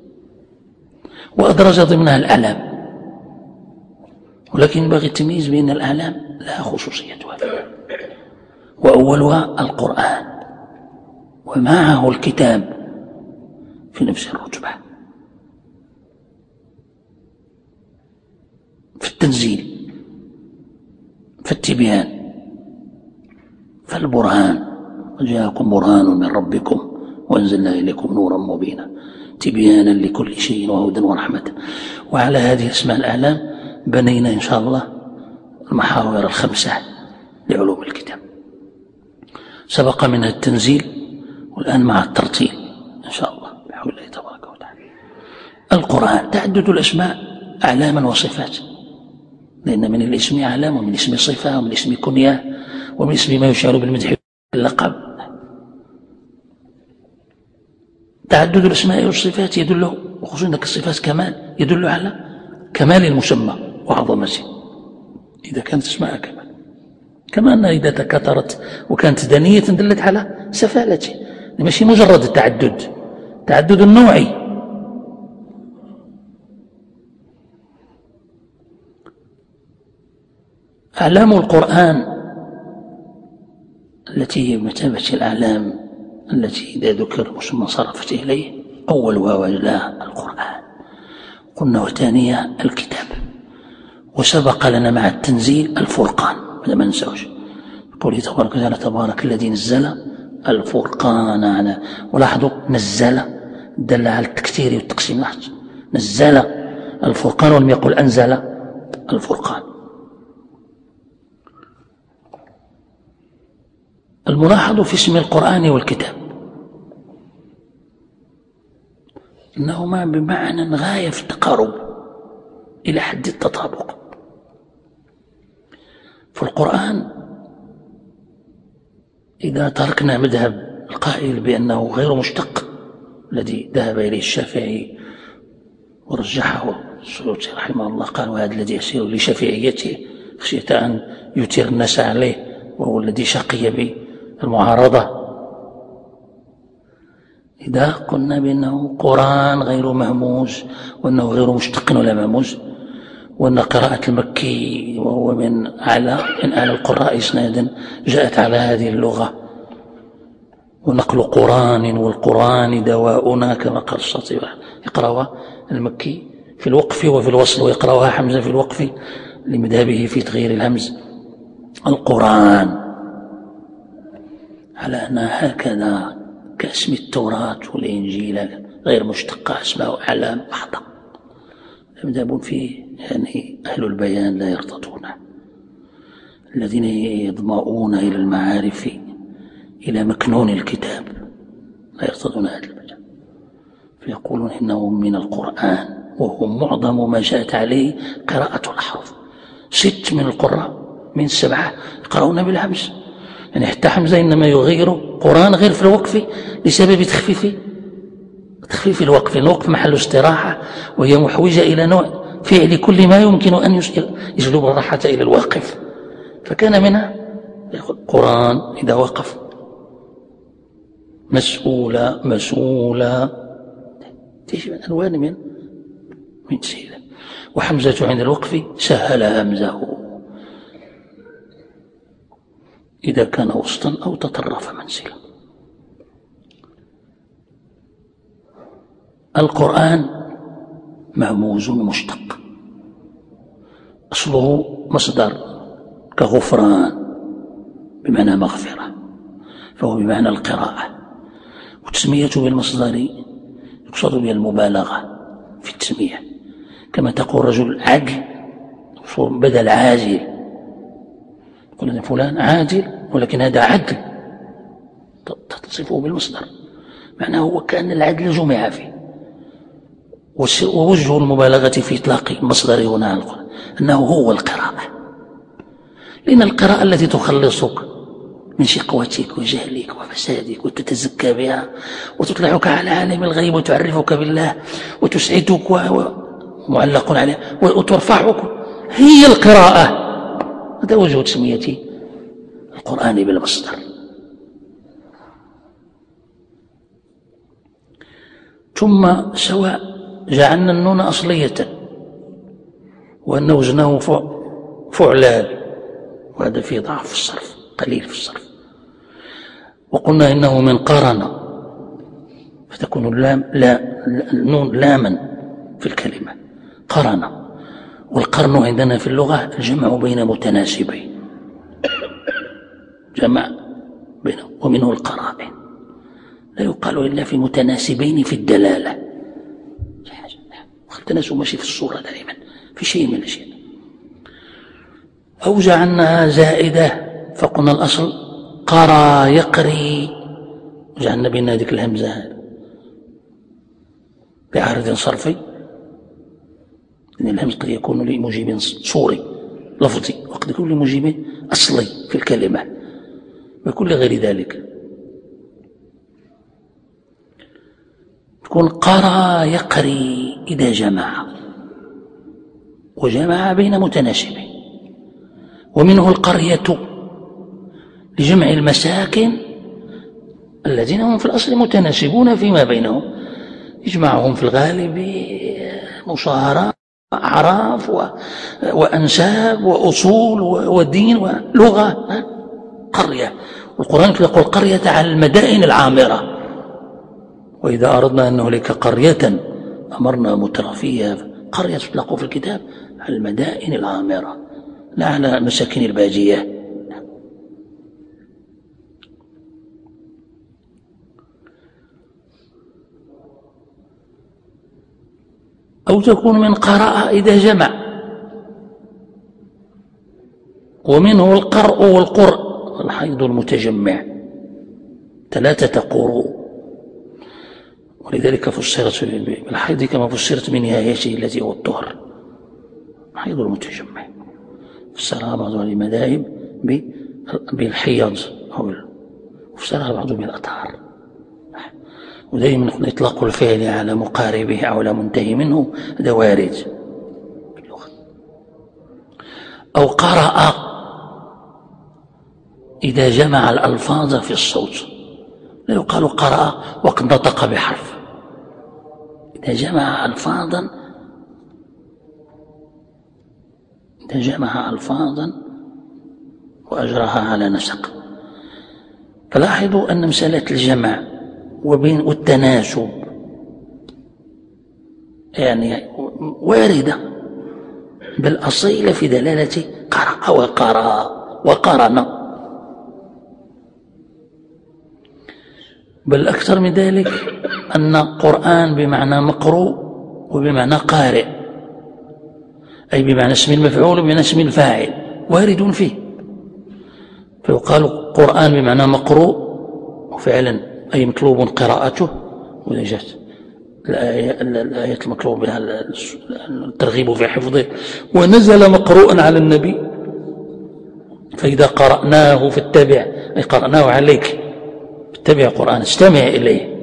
وأدرج ضمنها الأعلام، ولكن ينبغي التمييز بين الأعلام لها خصوصيتها، وأولها القرآن ومعه الكتاب في نفس الرتبة في التنزيل، في التبيان، في البرهان. وجاءكم برهان من ربكم وأنزلنا إليكم نورا مبينا تبيانا لكل شيء وهدى ورحمة. وعلى هذه الأسماء الأعلام بنينا إن شاء الله المحاور الخمسة لعلوم الكتاب. سبق منها التنزيل، والآن مع الترتيل إن شاء الله بحول الله تبارك وتعالى. القرآن تعدد الأسماء أعلاما وصفات، لأن من الاسم أعلام، ومن اسم صفة، ومن اسم كنية، ومن اسم ما يشعر بالمدح واللقب. تعدد الأسماء والصفات يدل، وخصوصا أنك الصفات كمال، يدل على كمال المسمى وعظمته إذا كانت اسمها كمال، كما أنها إذا تكاثرت وكانت دنية دلت على سفالته. ماشي مجرد التعدد، تعدد النوعي. أعلام القرآن التي هي بمثابة الأعلام التي إذا ذكر مسمى صرفت إليه، أولها وأجلاها القرآن، قلنا، وثانيها الكتاب. وسبق لنا مع التنزيل الفرقان، هذا ما ننساوش، قوله تبارك وتعالى تبارك الذي نزل الفرقان على، ولاحظوا نزل دل على التكثير والتقسيم، لاحظ نزل الفرقان ولم يقل أنزل الفرقان. الملاحظ في اسم القرآن والكتاب أنهما بمعنى غاية في التقارب إلى حد التطابق. في القرآن إذا تركنا مذهب القائل بأنه غير مشتق الذي ذهب إليه الشافعي ورجحه السيوطي رحمه الله، قال وهذا الذي يسير لشافعيته خشية أن يثير الناس عليه، وهو الذي شقي بالمعارضة. إذا قلنا بأنه قرآن غير مهموز، وأنه غير مشتق ولا مهموز، وأن قراءة المكي وهو من أعلى من أعلى القراء إسنادا جاءت على هذه اللغة، ونقل قرآن والقرآن دواؤنا كما قال الشاطبي، يقرأها المكي في الوقف وفي الوصل، ويقرأها حمزة في الوقف لمذهبه في تغيير الهمز. القرآن على أنها هكذا كاسم التوراة والإنجيل غير مشتقة، أسماء أعلام محضة يذهبون فيه، يعني أهل البيان لا يرتضونه، الذين يضمؤون إلى المعارف إلى مكنون الكتاب لا يرتضون هذا البيان، فيقولون إنه من القرآن، وهو معظم ما جاءت عليه قراءة الأحرف. ست من القراء من السبعة يقرؤون بالهمز، يعني حتى حمزة إنما يغير قرآن غير في الوقف بسبب تخفيف تخفيف الوقف. الوقف محل استراحة، وهي محوجة إلى نوع فعل كل ما يمكن أن يجلب الراحة إلى الواقف، فكان منها قرآن إذا وقف، مسؤولة مسؤولة، تيجي من ألوان من من تسهيلة. وحمزة عند الوقف سهل همزه إذا كان وسطا أو تطرف منزلا. القرآن مهموز مشتق، أصله مصدر كغفران بمعنى مغفرة، فهو بمعنى القراءة. وتسميته بالمصدر يقصد بها المبالغة في التسمية، كما تقول رجل عجل بدل عاجل، يقول أن فلان عاجل ولكن هذا عدل، تصفه بالمصدر، معناه هو كأن العدل جمع فيه. ووجه المبالغة في إطلاق المصدر هنا على القرآن أنه هو القراءة، لأن القراءة التي تخلصك من شقوتك وجهلك وفسادك وتتزكى بها وتطلعك على عالم الغيب وتعرفك بالله وتسعدك ومعلق عليها وترفعك، هي القراءة. هذا وجه تسمية القرآن بالمصدر. ثم سواء جعلنا النون أصلية وأن وزنه فعلان، وهذا فيه ضعف في الصرف، قليل في الصرف، وقلنا إنه من قرن فتكون اللام لا النون لاما في الكلمة قرن. والقرن عندنا في اللغة الجمع بين متناسبين، جمع بينه، ومنه القرائن، لا يقال إلا في متناسبين في الدلالة، التناسب ماشي في الصورة دائما في شيء من الأشياء. أو جعلناها زائدة فقلنا الأصل قرى يقري، جعلنا بين هذه الهمزة بعارض صرفي، لأن الهمز قد يكون لمجيب صوري لفظي وقد يكون لمجيب أصلي في الكلمة وكل غير ذلك. تكون قرى يقري إذا جمع، وجمع بين متناسبين. ومنه القرية لجمع المساكن الذين هم في الأصل متناسبون فيما بينهم، يجمعهم في الغالب مصاهرات أعراف وأنساب وأصول ودين ولغة. قرية، والقرآن يقول قرية على المدائن العامرة، وإذا أردنا أن نهلك قرية أمرنا مترفيها. قرية تطلق في الكتاب على المدائن العامرة لا على المساكن البادية. أو تكون من قراءة إذا جمع، ومنه القرء والقرء الحيض المتجمع، ثلاثة قروء، ولذلك فسرت بالحيض كما فسرت بنهايته التي هو الطهر، الحيض المتجمع. فسرها بعض المذاهب بالحيض أو فسرها بعض بالأطهار. ودائما إطلاق الفعل على مقاربه أو على منتهي منه هذا وارد في اللغة. أو قرأ إذا جمع الألفاظ في الصوت، لا يقال قرأ وقد نطق بحرف، إذا جمع ألفاظا إذا جمع ألفاظا وأجراها على نسق. فلاحظوا أن مسألة الجمع وبين والتناسب يعني واردة بالأصيل في دلالة قرأ وقرأ وقرن، بل أكثر من ذلك أن قرآن بمعنى مقروء وبمعنى قارئ، أي بمعنى اسم المفعول وبمعنى اسم الفاعل وارد فيه، فيقال قرآن بمعنى مقروء وفعلا أي مطلوب قراءته، وإذا جاءت الآية المطلوب بها الترغيب في حفظه ونزل مقروءا على النبي فإذا قرأناه فاتبع، أي قرأناه عليك اتبع قرآن استمع إليه.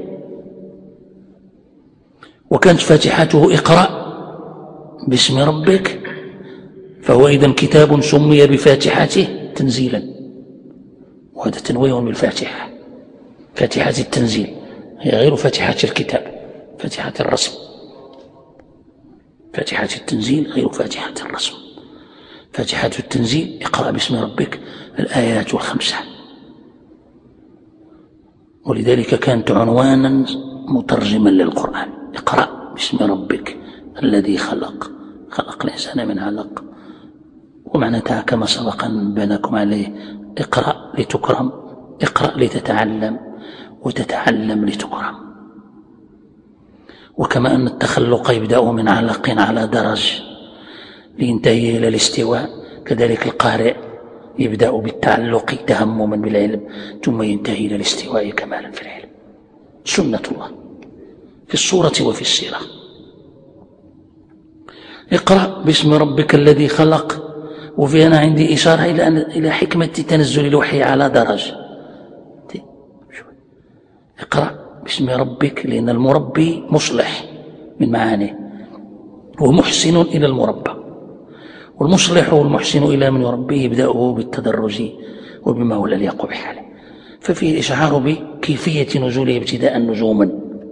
وكانت فاتحته اقرأ باسم ربك، فهو إذن كتاب سمي بفاتحته تنزيلا، وهذا تنويه بالفاتحة، فاتحة التنزيل هي غير فاتحة الكتاب، فاتحة الرسم، فاتحة التنزيل غير فاتحة الرسم. فاتحة التنزيل اقرأ باسم ربك الآيات الخمسة، ولذلك كانت عنوانا مترجما للقرآن، اقرأ باسم ربك الذي خلق، خلق الإنسان من علق، ومعناتها كما سبق أن بينكم عليه: اقرأ لتكرم، اقرأ لتتعلم، وتتعلم لتكرم. وكما أن التخلق يبدأ من علق على درج لينتهي إلى الاستواء، كذلك القارئ يبدأ بالتعلق تهمما بالعلم ثم ينتهي إلى الاستواء كمالا في العلم. سنة الله في الصورة وفي السيرة. اقرأ باسم ربك الذي خلق، وفي أنا عندي إشارة إلى إلى حكمة تنزل الوحي على درج. اقرأ باسم ربك، لأن المربي مصلح من معانيه، ومحسن إلى المربى، والمصلح والمحسن إلى من يربيه يبدأه بالتدرج وبما هو يليق بحاله. ففيه إشعار بكيفية نزوله ابتداء نجوما.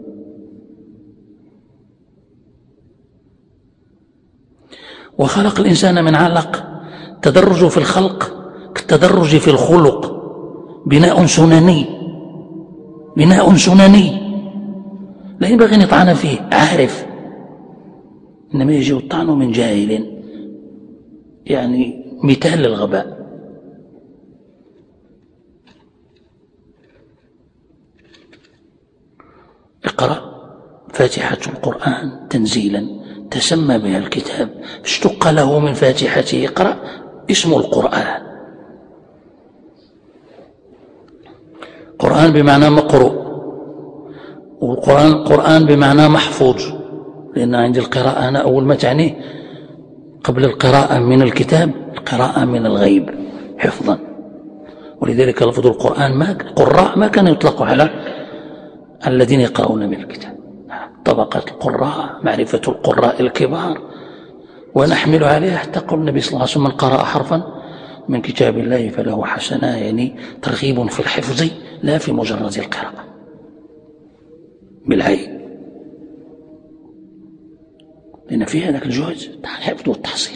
وخلق الإنسان من علق، تدرج في الخلق كالتدرج في الخلق، بناء سنني، بناء سنني لا ينبغي أن يطعن فيه عارف، إنما يجي الطعن من جاهل، يعني مثال للغباء. اقرأ فاتحة القرآن تنزيلا تسمى بها الكتاب، اشتق له من فاتحته اقرأ اسم القرآن. قرآن بمعنى مقروء، والقرآن قرآن بمعنى محفوظ، لأن عند القراءة أنا أول ما تعنيه قبل القراءة من الكتاب القراءة من الغيب حفظا. ولذلك لفظ القرآن ما قراء ما كان يطلق على الذين يقرؤون من الكتاب، طبقة القراء، معرفة القراء الكبار، ونحمل عليه حتى قول النبي صلى الله عليه وسلم: من قرأ حرفا من كتاب الله فله حسنة، يعني ترغيب في الحفظ لا في مجرد القراءة بالعين، لأن فيها هذاك الجهد الحفظ والتحصيل.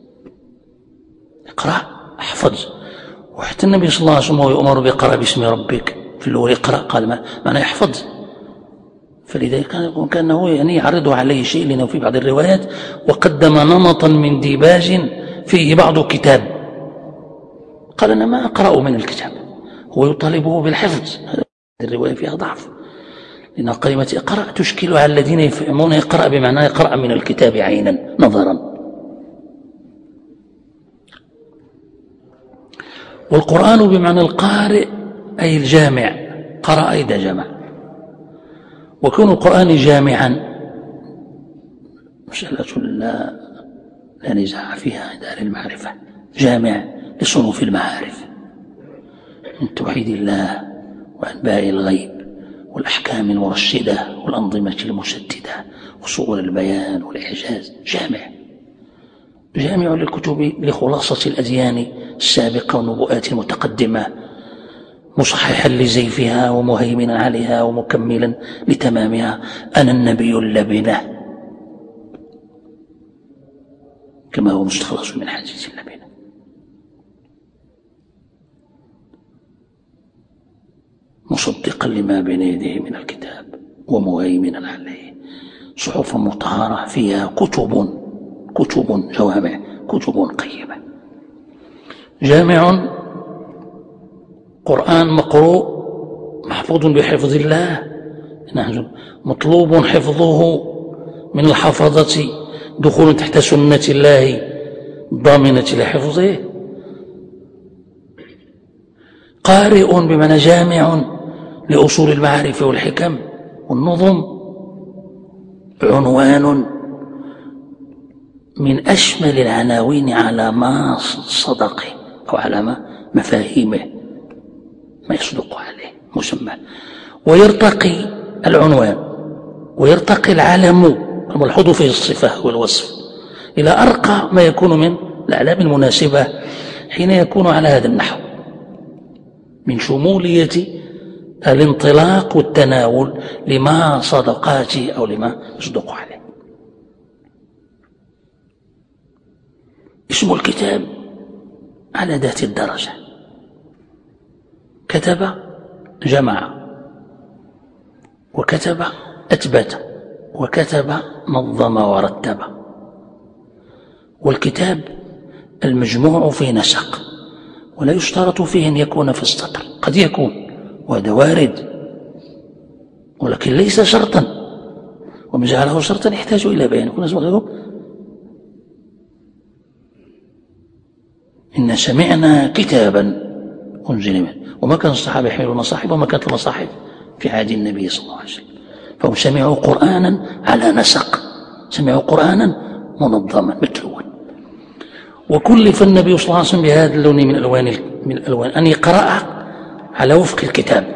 اقرأ احفظ. وحتى النبي صلى الله عليه وسلم يؤمر بقرأ باسم ربك في الأول اقرأ، قال ما معنى يحفظ؟ فلذلك كان كانه يعني يعرض عليه شيء، لأنه في بعض الروايات وقدم نمطا من ديباج فيه بعض كتاب، قال أنا ما أقرأ من الكتاب، هو يطالبه بالحفظ. هذه الرواية فيها ضعف، لأن كلمة اقرأ تشكل على الذين يفهمون يقرأ بمعنى يقرأ من الكتاب عينا نظرا. والقرآن بمعنى القارئ أي الجامع، قرأ إذا جمع. وكون القرآن جامعا مسألة لا, لا نزاع فيها عند أهل المعرفة، جامع لصنوف المعارف من توحيد الله وأنباء الغيب والأحكام المرشدة والأنظمة المسددة وصور البيان والإعجاز، جامع جامع للكتب لخلاصة الأديان السابقة والنبوءات المتقدمة، مصححا لزيفها ومهيمنا عليها ومكملا لتمامها. أنا النبي اللبنة كما هو مستخلص من حديث اللبنة. مصدقا لما بين يديه من الكتاب ومهيمنا عليه، صحف مطهرة فيها كتب كتب جوامع، كتب قيمة. جامع قرآن مقروء محفوظ بحفظ الله، مطلوب حفظه من الحفظة، دخول تحت سنة الله ضامنة لحفظه. قارئ بمعنى جامع لأصول المعارف والحكم والنظم، عنوان من أشمل العناوين على ما صدقه أو على ما مفاهيمه، ما يصدق عليه مسمى. ويرتقي العنوان ويرتقي العلم الملحوظ فيه الصفة والوصف إلى أرقى ما يكون من الأعلام المناسبة حين يكون على هذا النحو من شمولية الانطلاق والتناول لما صدقاته أو لما يصدق عليه. اسم الكتاب على ذات الدرجة، كتب جمع، وكتب أثبت، وكتب نظم ورتب. والكتاب المجموع في نسق، ولا يشترط فيه أن يكون في السطر، قد يكون وهذا وارد ولكن ليس شرطا، ومن جعله شرطا يحتاج إلى بيان. كنا نسمع إن سمعنا كتابا أنزل منه، وما كان الصحابة يحملون مصاحف، وما كانت المصاحف في عهد النبي صلى الله عليه وسلم، فهم سمعوا قرآنا على نسق، سمعوا قرآنا منظما متلوا. وكلف النبي صلى الله عليه وسلم بهذا اللون من الألوان من الألوان أن يقرأ على وفق الكتاب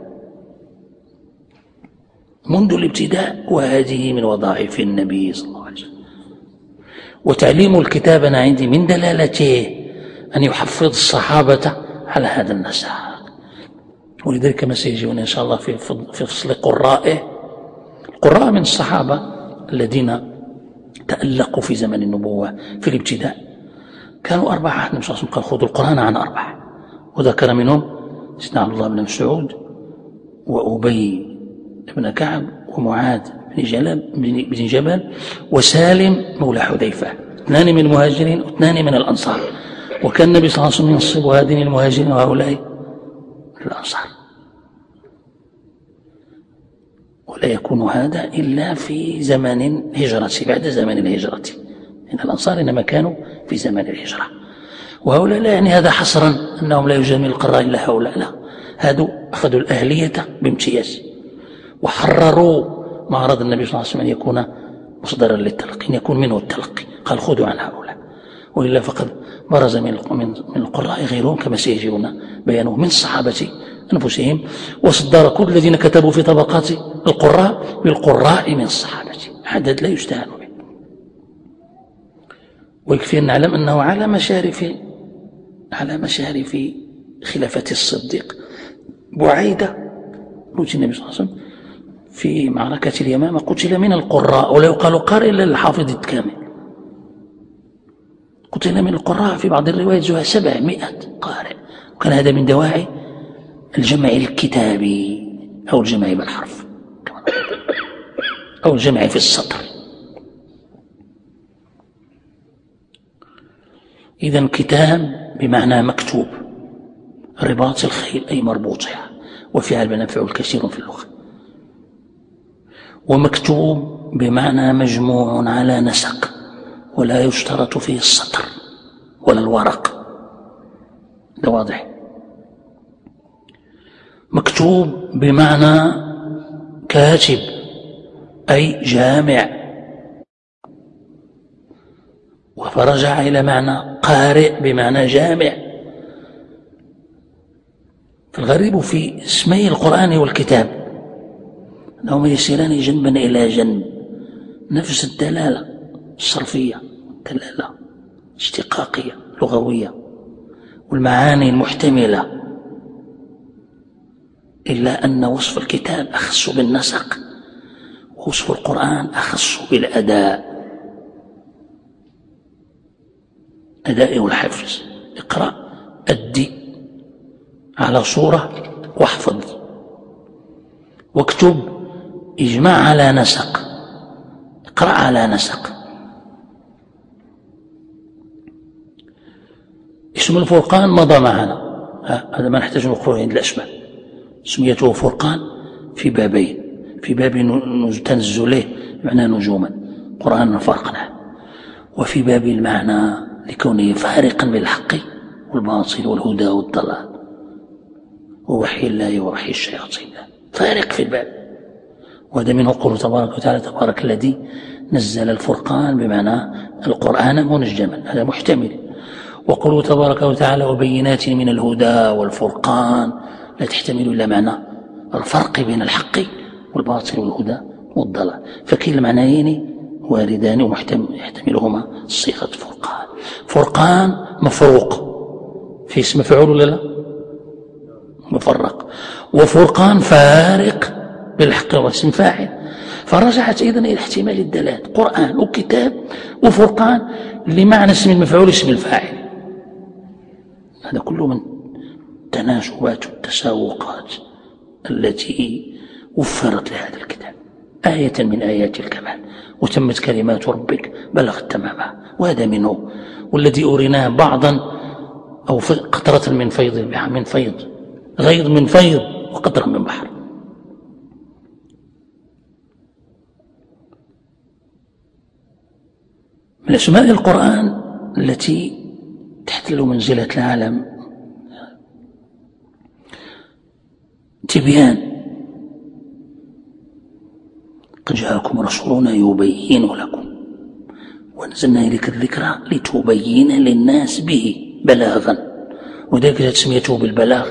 منذ الابتداء، وهذه من وظائف النبي صلى الله عليه وسلم. وتعليم الكتاب أنا عندي من دلالته أن يحفظ الصحابة على هذا النسق، ولذلك كما سيجيون إن شاء الله في في فصل قرائه. القراء من الصحابة الذين تألقوا في زمن النبوة في الابتداء كانوا أربعة. النبي صلى الله عليه وسلم قال خذوا القرآن عن أربعة، وذكر منهم سيدنا عبد الله بن مسعود وأبي بن كعب ومعاذ بن جلال بن جبل وسالم مولى حذيفة، اثنان من المهاجرين واثنان من الأنصار. وكان النبي صلى الله عليه وسلم ينصب هذين المهاجرين وهؤلاء الأنصار، ولا يكون هذا إلا في زمن الهجرة، بعد زمن الهجرة، إن الأنصار إنما كانوا في زمن الهجرة. وهؤلاء لا يعني هذا حصرا أنهم لا يجامل القراء إلا هؤلاء، لا، هذو أخذوا الأهلية بامتياز وحرروا ما أراد النبي صلى الله عليه وسلم أن يكون مصدرا للتلقي، أن يكون منه التلقي، قال خذوا عن هؤلاء. وإلا فقد برز من من القراء غيرهم كما سيجيون بيانه من الصحابة أنفسهم، وصدر كل الذين كتبوا في طبقات القراء بالقراء من الصحابة، عدد لا يستهان به. ويكفي أن نعلم أنه على مشارف على مشارف خلافة الصديق بعيدة موت النبي صلى الله عليه وسلم في معركة اليمامة قتل من القراء، ولا يقال قارئ إلا الحافظ الكامل، قتل من القراء في بعض الروايات زوها سبعمائة قارئ، وكان هذا من دواعي الجمع الكتابي أو الجمع بالحرف أو الجمع في السطر. إذن كتاب بمعنى مكتوب، رباط الخيل أي مربوطها، وفيها المنافع كثير في اللغة. ومكتوب بمعنى مجموع على نسق، ولا يشترط فيه السطر ولا الورق، ده واضح. مكتوب بمعنى كاتب أي جامع، فرجع إلى معنى قارئ بمعنى جامع. فالغريب في اسمي القرآن والكتاب أنهما يسيران جنبا إلى جنب، نفس الدلالة الصرفية، دلالة اشتقاقية لغوية، والمعاني المحتملة، إلا أن وصف الكتاب أخص بالنسق، ووصف القرآن أخص بالأداء، أداء والحفظ. اقرأ أدي على صورة واحفظ، واكتب اجمع على نسق، اقرأ على نسق. اسم الفرقان مضى معنا، هذا ما نحتاج نقرأه عند الأسماء، سميته فرقان في بابين، في باب تنزله معنى نجوما قرآن فرقنا، وفي باب المعنى لكونه فارقا بالحق والباطل والهدى والضلال ووحي الله ووحي الشياطين، فارق في الباب. وهذا منه قوله تبارك وتعالى تبارك الذي نزل الفرقان بمعنى القرآن منجما، هذا محتمل. وقوله تبارك وتعالى وبينات من الهدى والفرقان لا تحتمل إلا معنى الفرق بين الحق والباطل والهدى والضلال، فكلا المعنيين واردان ويحتملهما صيغة فرقان. فرقان مفروق في اسم مفعول ولا لا؟ مفرق. وفرقان فارق بالحق واسم فاعل، فرجعت أيضا إلى احتمال الدلالات، قرآن وكتاب وفرقان لمعنى اسم المفعول اسم الفاعل. هذا كله من تناسبات والتساوقات التي وفرت لهذا الكتاب، آية من آيات الكمال، وتمت كلمات ربك بلغت تمامها. وهذا منه والذي أريناه بعضا أو قطرة من فيض البحر، من فيض غيض من فيض وقطرة من بحر. من أسماء القرآن التي تحتل منزلة العالم تبيان. قد جاءكم رسولنا يبين لكم ونزلنا إليك الذكرى لتبين للناس به بلاغا، وذلك تسميته بالبلاغ،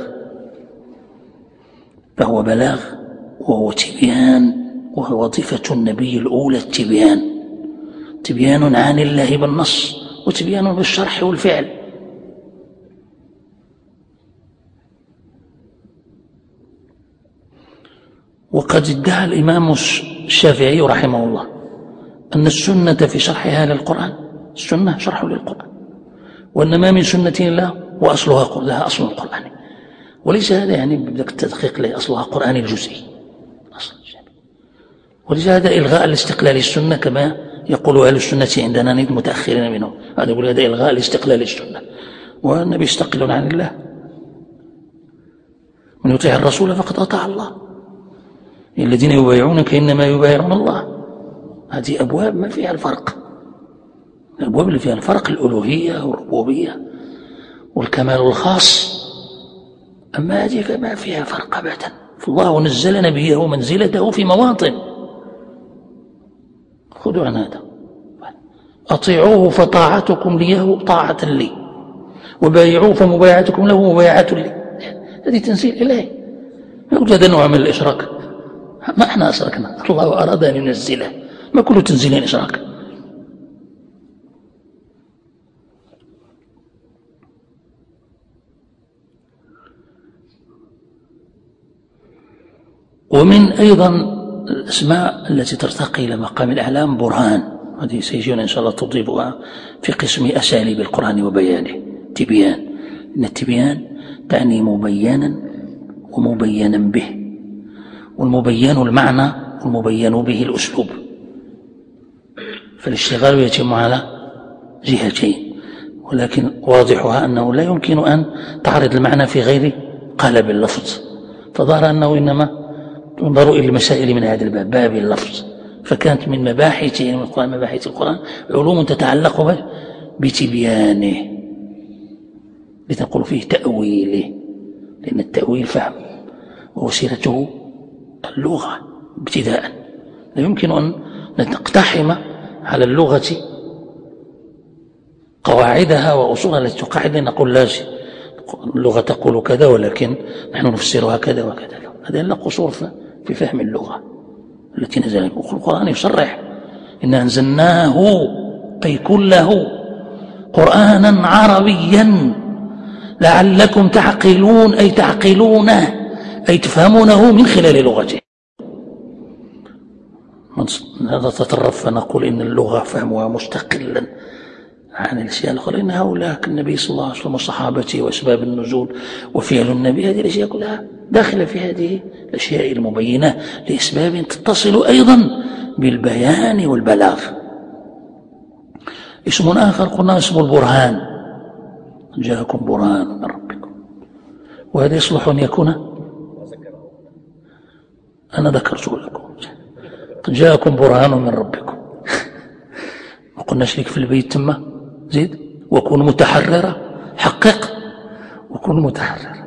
فهو بلاغ وهو تبيان، وهو وظيفة النبي الأولى التبيان، تبيان عن الله بالنص وتبيان بالشرح والفعل. وقد ادعى الإمام الشافعي رحمه الله أن السنة في شرحها للقرآن، السنة شرح للقرآن، وأن ما من سنة إلا وأصلها لها أصل القرآن، وليس هذا يعني بدك التدقيق له أصلها قرآني الجزئي أصل، وليس هذا إلغاء الاستقلال السنة كما يقول أهل السنة عندنا متأخرين منهم، هذا يقول هذا إلغاء الاستقلال السنة، والنبي يستقل عن الله، من يطيع الرسول فقد أطاع الله، الذين يبايعونك إنما يبايعون الله. هذه أبواب ما فيها الفرق، الأبواب اللي فيها الفرق الألوهية والربوبية والكمال الخاص، أما هذه فما فيها فرق أبدا. فالله نزل نبيه ومنزلته في مواطن، خذوا عن هذا، أطيعوه فطاعتكم ليه طاعة لي، وبايعوه فمبايعتكم له مبايعة لي. هذه تنزيل إلهي، يوجد نوع من الإشراك، ما احنا أشركنا، الله أراد أن ينزله، ما كل تنزيل إشراك. ومن أيضا الأسماء التي ترتقي إلى مقام الأعلام برهان، هذه سيجينا إن شاء الله تضيفها في قسم أساليب القرآن وبيانه. تبيان، إن التبيان تعني مبينا ومبينا به، والمبين المعنى والمبين به الأسلوب، فالاشتغال يتم على جهتين، ولكن واضحها أنه لا يمكن أن تعرض المعنى في غير قالب اللفظ، فظهر أنه إنما تنظر إلى المسائل من هذا الباب، باب اللفظ، فكانت من مباحث القرآن مباحث القرآن علوم تتعلق بتبيانه، لتنقل فيه تأويله، لأن التأويل فهم ووسيلته اللغة ابتداء، لا يمكن أن نقتحم على اللغة قواعدها وأصولها التي تقاعد نقول لا شيء، اللغة تقول كذا ولكن نحن نفسرها كذا وكذا، هذا إلا قصور في فهم اللغة التي نزل. القرآن يصرح إن أنزلناه أي كله قرآنا عربيا لعلكم تعقلون، أي تعقلونه أي تفهمونه من خلال لغته. هذا تطرف فنقول إن اللغة فهمها مستقلا عن الأشياء الأخرى، إن هؤلاء كالنبي صلى الله عليه وسلم وصحابته وأسباب النزول وفعل النبي، هذه الأشياء كلها داخلة في هذه الأشياء المبينة لأسباب تتصل أيضا بالبيان والبلاغ. اسم آخر قلنا اسم البرهان، جاءكم برهان من ربكم، وهذا يصلح أن يكون أنا ذكرته لكم، جاءكم برهان من ربكم ما قلناش لك في البيت تم زيد وكن متحررة، حقق وكن متحررة.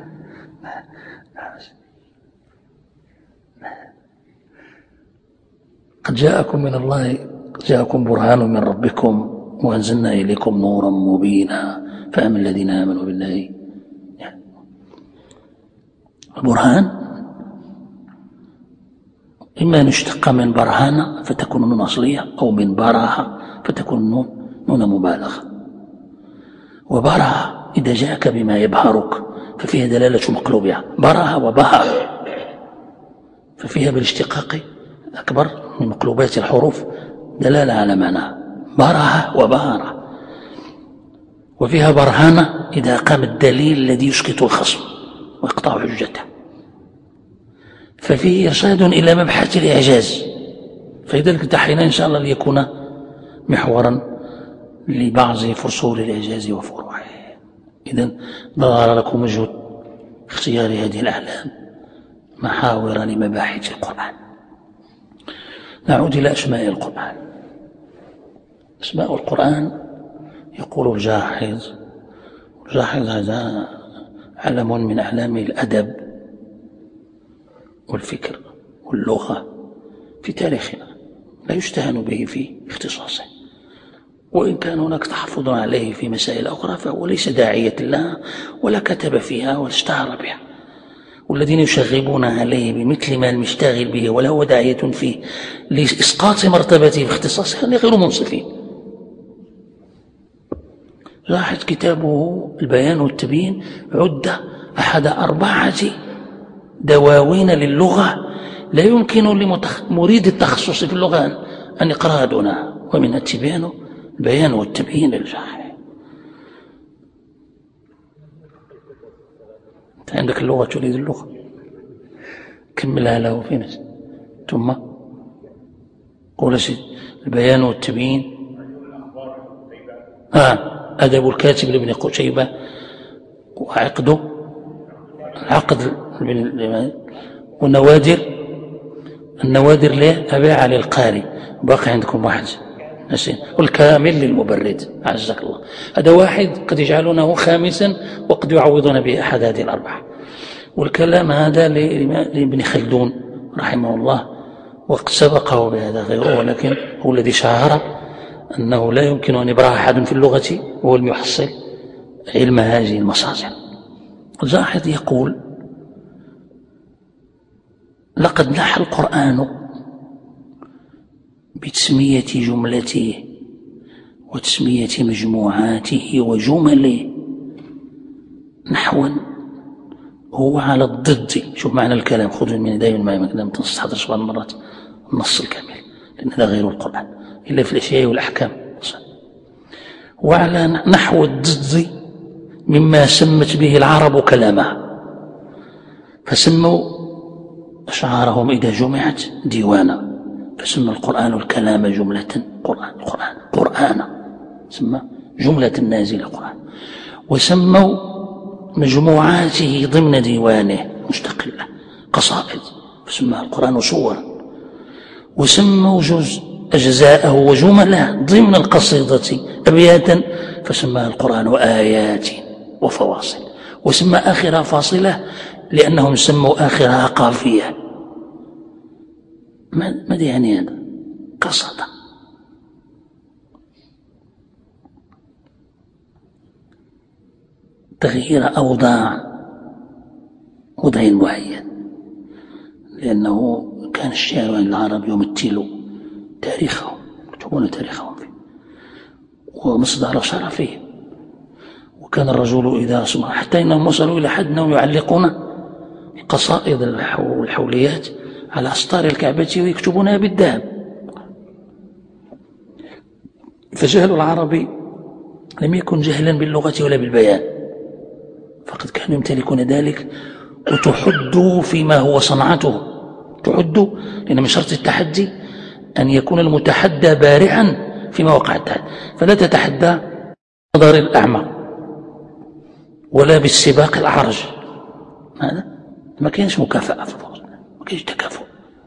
قد جاءكم من الله جاءكم برهان من ربكم وأنزلنا إليكم نورا مبينا فأما الذين آمنوا بالله. البرهان إما أن يشتق من برهان فتكون النون أصلية، أو من براها فتكون النون نون مبالغة. وبرها إذا جاءك بما يبهرك ففيها دلالة مقلوبها، برها وبهر، ففيها بالاشتقاق أكبر من مقلوبات الحروف دلالة على معناها، برها وبهر. وفيها برهانة إذا قام الدليل الذي يسقط الخصم ويقطع حجته، ففيه إرشاد إلى مبحث الإعجاز، فلذلك تحينا إن شاء الله ليكون محورا لبعض فصول الإعجاز وفروعه. إذن ظهر لكم وجه اختيار هذه الأعلام محاور لمباحث القرآن. نعود إلى أسماء القرآن. أسماء القرآن يقول الجاحظ، الجاحظ هذا علم من أعلام الأدب والفكر واللغة في تاريخنا، لا يستهان به في اختصاصه، وإن كان هناك تحفظ عليه في مسائل أخرى فهو ليس داعية لها ولا كتب فيها ولا اشتهر بها. والذين يشغبون عليه بمثل ما المشتغل به ولا هو داعية فيه لإسقاط مرتبته في اختصاصه غير منصفين. لاحظ كتابه البيان والتبيين عد أحد أربعة دواوين للغة لا يمكن لمريد التخصص في اللغة أن يقرأها دونها، ومن التبيان البيان والتبيين للجاحظ. أنت عندك اللغة تريد اللغة، كملها له في نفسك. ثم قول سيد البيان والتبيين، آه أدب الكاتب لابن قتيبة، وعقده العقد والنوادر، النوادر ليه أبي علي القاري، باقي عندكم واحد نسين، والكامل للمبرد عزك الله. هذا واحد قد يجعلونه خامسا وقد يعوضون به أحد هذه الأربعة. والكلام هذا لابن خلدون رحمه الله، وقد سبقه بهذا غيره، ولكن هو الذي شعر أنه لا يمكن أن يبرع أحد في اللغة وهو لم يحصل علم هذه المصادر. الجاحظ يقول: لقد نحى القرآن بتسمية جملته وتسمية مجموعاته وجمله نحوا هو على الضد. شوف معنى الكلام، خذوا من دائما ما يمكن تستحضر سبع مرات النص الكامل، لأن هذا غير القرآن إلا في الأشياء والأحكام. وعلى نحو الضد مما سمت به العرب كلامها، فسموا أشعارهم إذا جمعت ديوانا، فسمى القرآن الكلام جملة قرآن القرآن قرآنا، سمى جملة نازلة قرآن. وسموا مجموعاته ضمن ديوانه مستقلة قصائد، فسمى القرآن صورا. وسموا جزء أجزاءه وجمله ضمن القصيدة أبياتا، فسمى القرآن آيات وفواصل. وسمى آخرها فاصلة لأنهم سموا آخرها قافية. ماذا يعني هذا؟ قصد تغيير أوضاع وضع معين، لأنه كان الشعر العرب يمثل تاريخهم، يكتبون تاريخهم فيه ومصدر شرفهم. وكان الرجل إذا أصبح، حتى إنهم وصلوا إلى حد أنهم يعلقون القصائد والحوليات على أسطار الكعبة ويكتبونها بالذهب. فجهل العرب لم يكن جهلا باللغة ولا بالبيان، فقد كانوا يمتلكون ذلك. وتحدوا فيما هو صنعته، تحدوا، لأن من شرط التحدي أن يكون المتحدى بارعا فيما وقع التحدي. فلا تتحدى نظر الأعمى ولا بالسباق الأعرج، هذا ما كانش مكافأة في الفوز، ما كانش تكافؤ.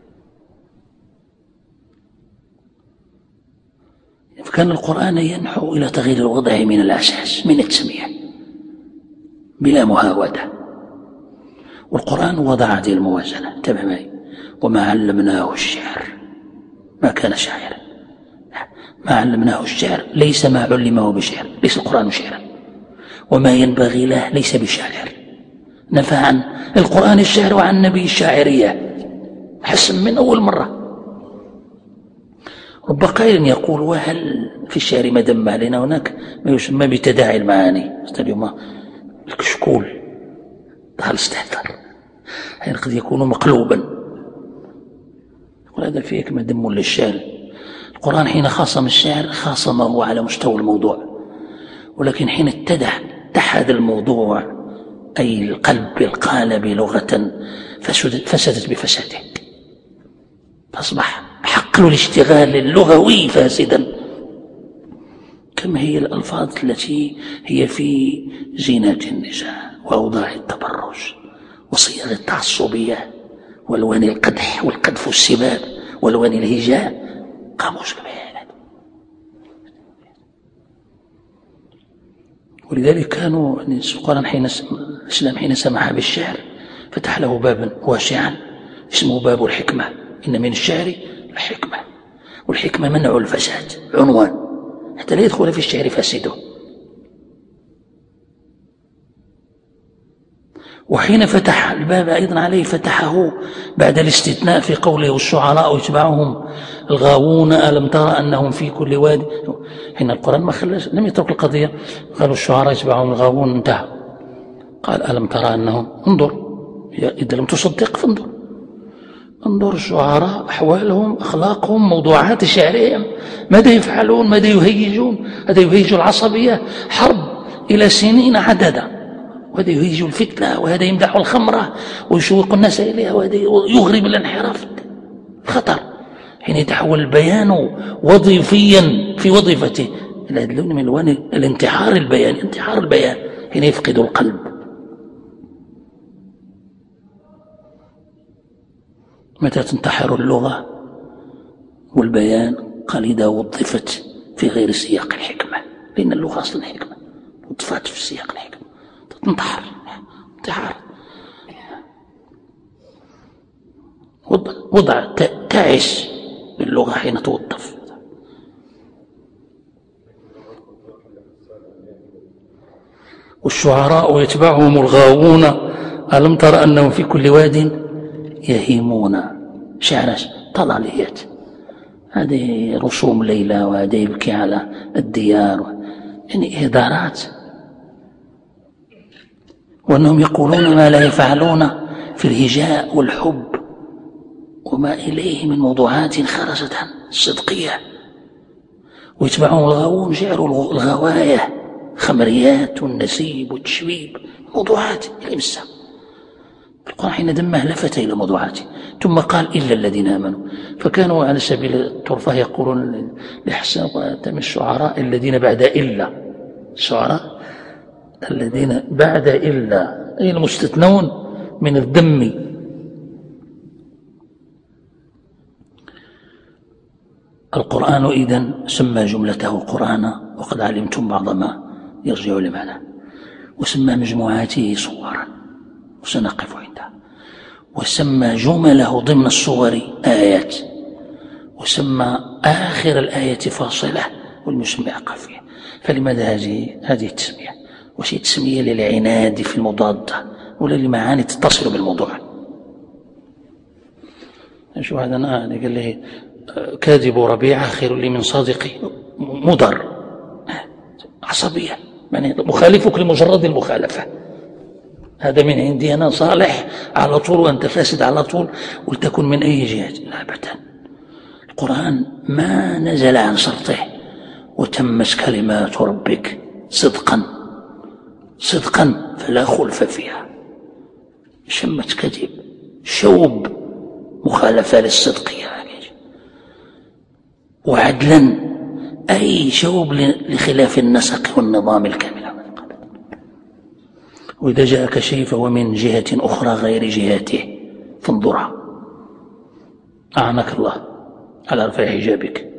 فكان القرآن ينحو إلى تغيير الوضع من الأساس، من التسمية بلا مهاودة. والقرآن وضع هذه الموازنة، انتبه معي: وما علمناه الشعر، ما كان شاعرا. ما علمناه الشعر ليس ما علمه بشعر، ليس القرآن شعرا. وما ينبغي له ليس بشاعر. نفى عن القرآن الشعر وعن النبي الشاعرية، حسن من أول مرة. رب قائل يقول: وهل في الشعر ما دم علينا هناك ما يسمى بتداعي المعاني؟ اليوم الكشكول دخل استهتر، يعني قد يكون مقلوبا. يقول هذا فيك ما دم للشعر. القرآن حين خاصم الشعر خاصمه على مستوى الموضوع، ولكن حين اتدح اتحد الموضوع أي القلب بالقالب لغة فسدت بفساده، فأصبح حقل الاشتغال اللغوي فاسدا. كم هي الألفاظ التي هي في زينة النساء وأوضاع التبرج وصيغ التعصبية والوان القدح والقذف والسباب والوان الهجاء، قاموس كبير. ولذلك كانوا القرآن حين الإسلام حين سمح بالشعر فتح له بابا واسعا اسمه باب الحكمة، إن من الشعر الحكمة، والحكمة منع الفساد عنوان حتى لا يدخل في الشعر فاسده. وحين فتح الباب أيضا عليه فتحه بعد الاستثناء في قوله والشعراء يتبعهم الغاوون ألم ترى أنهم في كل واد. حين القرآن ما خلاش لم يترك القضية، قالوا الشعراء يتبعهم الغاوون انتهى، قال ألم ترى أنهم انظر إذا لم تصدق فانظر، انظر الشعراء أحوالهم أخلاقهم موضوعات شعرهم ماذا يفعلون ماذا يهيجون. هذا يهيج العصبية حرب إلى سنين عددا، وهذا يهيج الفتنة، وهذا يمدح الخمرة ويشوق الناس إليها، وهذا يغرب الانحراف خطر. حين يتحول البيان وظيفيا في وظيفته إلى هذا اللون من الوان الانتحار البيان، انتحار البيان حين يفقد القلب. متى تنتحر اللغة والبيان؟ قال إذا وظفت في غير سياق الحكمة، لأن اللغة أصلا حكمة وظفت في سياق الحكمة تنتحر انتحار. وضع تعس باللغة حين توظف. والشعراء يتبعهم الغاوون ألم تر أنهم في كل واد يهيمون. شعر طلاليات، هذه رسوم ليلى وهذا يبكي على الديار، يعني إهدارات، وأنهم يقولون ما لا يفعلون في الهجاء والحب وما إليه من موضوعات خرجت عن الصدقية. ويتبعهم الغاوون شعر الغواية، خمريات والنسيب والتشبيب، موضوعات يلمسها. القرآن حين دمه لفت إلى موضوعاته ثم قال إلا الذين آمنوا، فكانوا على سبيل الطرفة يقولون لحسن وتم الشعراء الذين بعد إلا، الشعراء الذين بعد إلا أي المستثنون من الذم. القرآن إذن سمى جملته قرآنا، وقد علمتم بعض ما يرجع لمعنى، وسمى مجموعاته صورا وسنقف عندها، وسمى جمله ضمن الصور آيات، وسمى آخر الآية فاصلة والمسمى قافية. فلماذا هذه هذه التسمية؟ وش تسمية للعناد في المضادة ولا لمعاني تتصل بالموضوع؟ شو هذا أنا قال لي كاذب ربيعة خير لي من صادق مضر، عصبية يعني مخالفك لمجرد المخالفة، هذا من عندي أنا صالح على طول وأنت فاسد على طول، ولتكن من أي جهة. لا أبدا، القرآن ما نزل عن شرطه، وتمت كلمات ربك صدقا صدقا فلا خلف فيها. شمت كذب شوب مخالفة للصدق وعدلا أي شوب لخلاف النسق والنظام الكامل. وإذا جاءك شيء فهو من جهة أخرى غير جهته فانظرها، أعنك الله على رفع حجابك.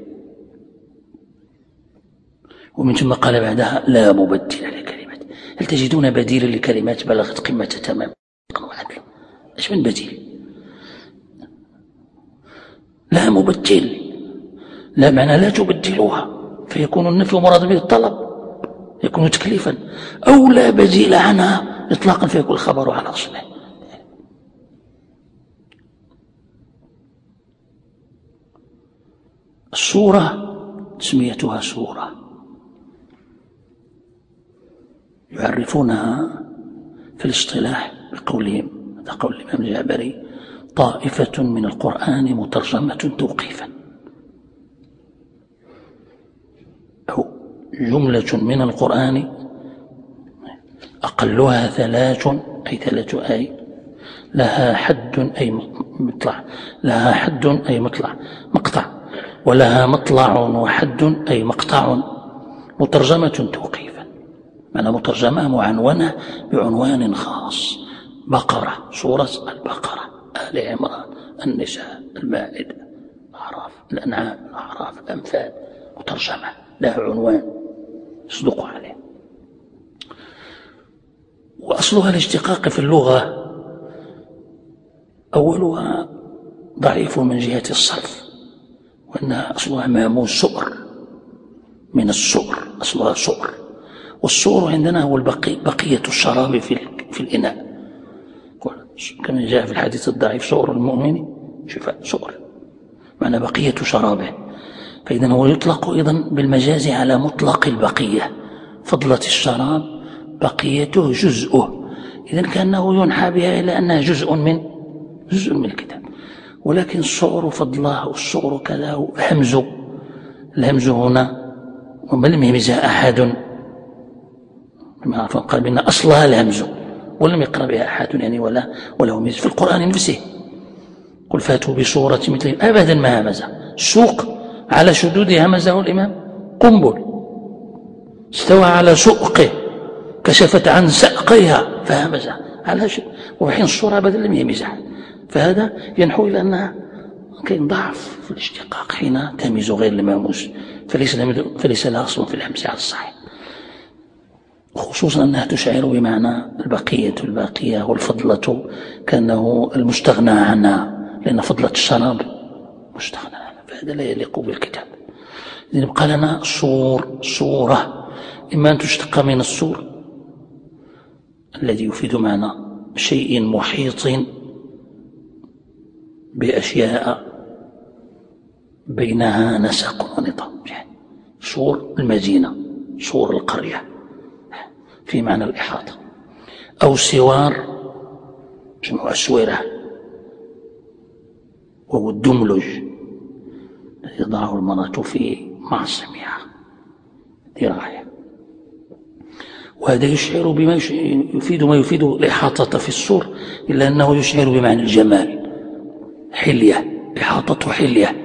ومن ثم قال بعدها لا مبدل لكلمات. هل تجدون بديلا لكلمات بلغت قمة تمام وعدل؟ ايش من بديل؟ لا مبدل، لا معنى لا تبدلوها فيكون النفي مراد به الطلب، يكون تكليفا، أو لا بديل عنها إطلاقا فيكون الخبر على أصله. السورة تسميتها سورة يعرفونها في الاصطلاح بقولهم، هذا قول الإمام الجعبري: طائفة من القرآن مترجمة توقيفا، أو جملة من القرآن أقلها ثلاث أي ثلاث آي لها حد أي مطلع، لها حد أي مطلع مقطع، ولها مطلع وحد أي مقطع، مترجمة توقيفا، معنى مترجمة معنونة بعنوان خاص، بقرة، سورة البقرة، آل عمران، النساء، المائدة، الأعراف، الأنعام، الأعراف، الأنفال، مترجمة لها عنوان يصدق عليه. وأصلها الاشتقاق في اللغة أولها ضعيف من جهة الصرف، وأنها أصلها ماموس سؤر، من السؤر، أصلها سؤر، والسؤر عندنا هو البقي بقية الشراب في في الإناء، كما جاء في الحديث الضعيف سؤر المؤمن شفاء، سؤر معنى بقية شرابه. فإذا هو يطلق أيضا بالمجاز على مطلق البقية، فضلة الشراب بقيته جزءه، إذن كأنه ينحى بها إلى أنها جزء من جزء من الكتاب. ولكن الصغر فضله والصغر كذا، همز، الهمز هنا وما لم يهمزها أحد، قال بأن أصلها الهمز ولم يقرأ بها أحد يعني ولا ولا همز في القرآن نفسه. قل فاتوا بصورة مثله، أبدا ما همزه. السوق على شدود همزه الإمام قنبل، استوى على سوقه، كشفت عن ساقيها فهمزه على شيء، وحين الصورة أبدا لم يهمزها. فهذا ينحو إلى أنها كاين ضعف في الاشتقاق حين تهمز غير المهموس، فليس فليس لها أصل في الهمز على الصحيح، خصوصا أنها تشعر بمعنى البقية الباقية والفضلة كأنه المستغنى عنها، لأن فضلة الشراب مستغنى عنها، فهذا لا يليق بالكتاب. إذن يبقى لنا صور، صورة، إما أن تشتق من الصور الذي يفيد معنى شيء محيط بأشياء بينها نسق ونظام، يعني صور المدينة، صور القرية في معنى الإحاطة، أو سوار جمع أسورة، وهو الدملج الذي يضعه المرأة في معصمها ذراعها، وهذا يشعر بما يفيد ما يفيد الإحاطة في الصور، إلا أنه يشعر بمعنى الجمال، حلية، إحاطة حلية.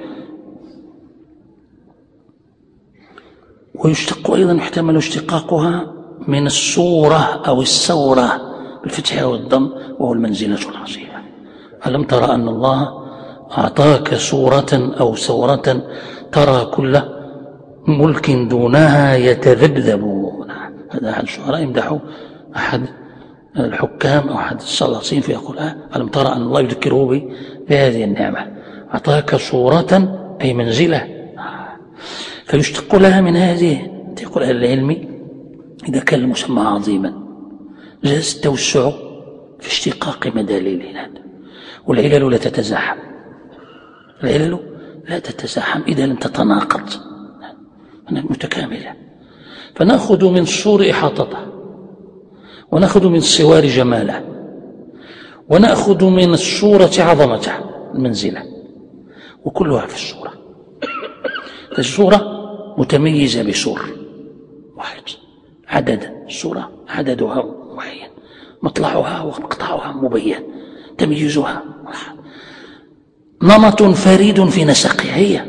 ويشتق أيضا، يحتمل اشتقاقها من الصورة أو السورة بالفتح والضم، وهو المنزلة العظيمة. ألم ترى أن الله أعطاك صورة أو سورة ترى كل ملك دونها يتذبذبون. هذا أحد الشعراء يمدح أحد الحكام أو أحد السلاطين فيقول ألم ترى أن الله يذكره بهذه النعمة، أعطاك صورة أي منزلة، فيشتق لها من هذه. يقول أهل العلم إذا كان المسمى عظيما جاز التوسع في اشتقاق مداليل العلل، والعلل لا تتزاحم، العلل لا تتزاحم إذا لم تتناقض، أنها متكاملة. فنأخذ من الصور إحاطته، ونأخذ من الصور جماله، ونأخذ من الصورة عظمته المنزلة، وكلها في الصورة. فالصورة متميزة بصور واحد، عدد الصورة عددها معين، مطلعها ومقطعها مبين، تمييزها واحد، نمط فريد في نسقها هي،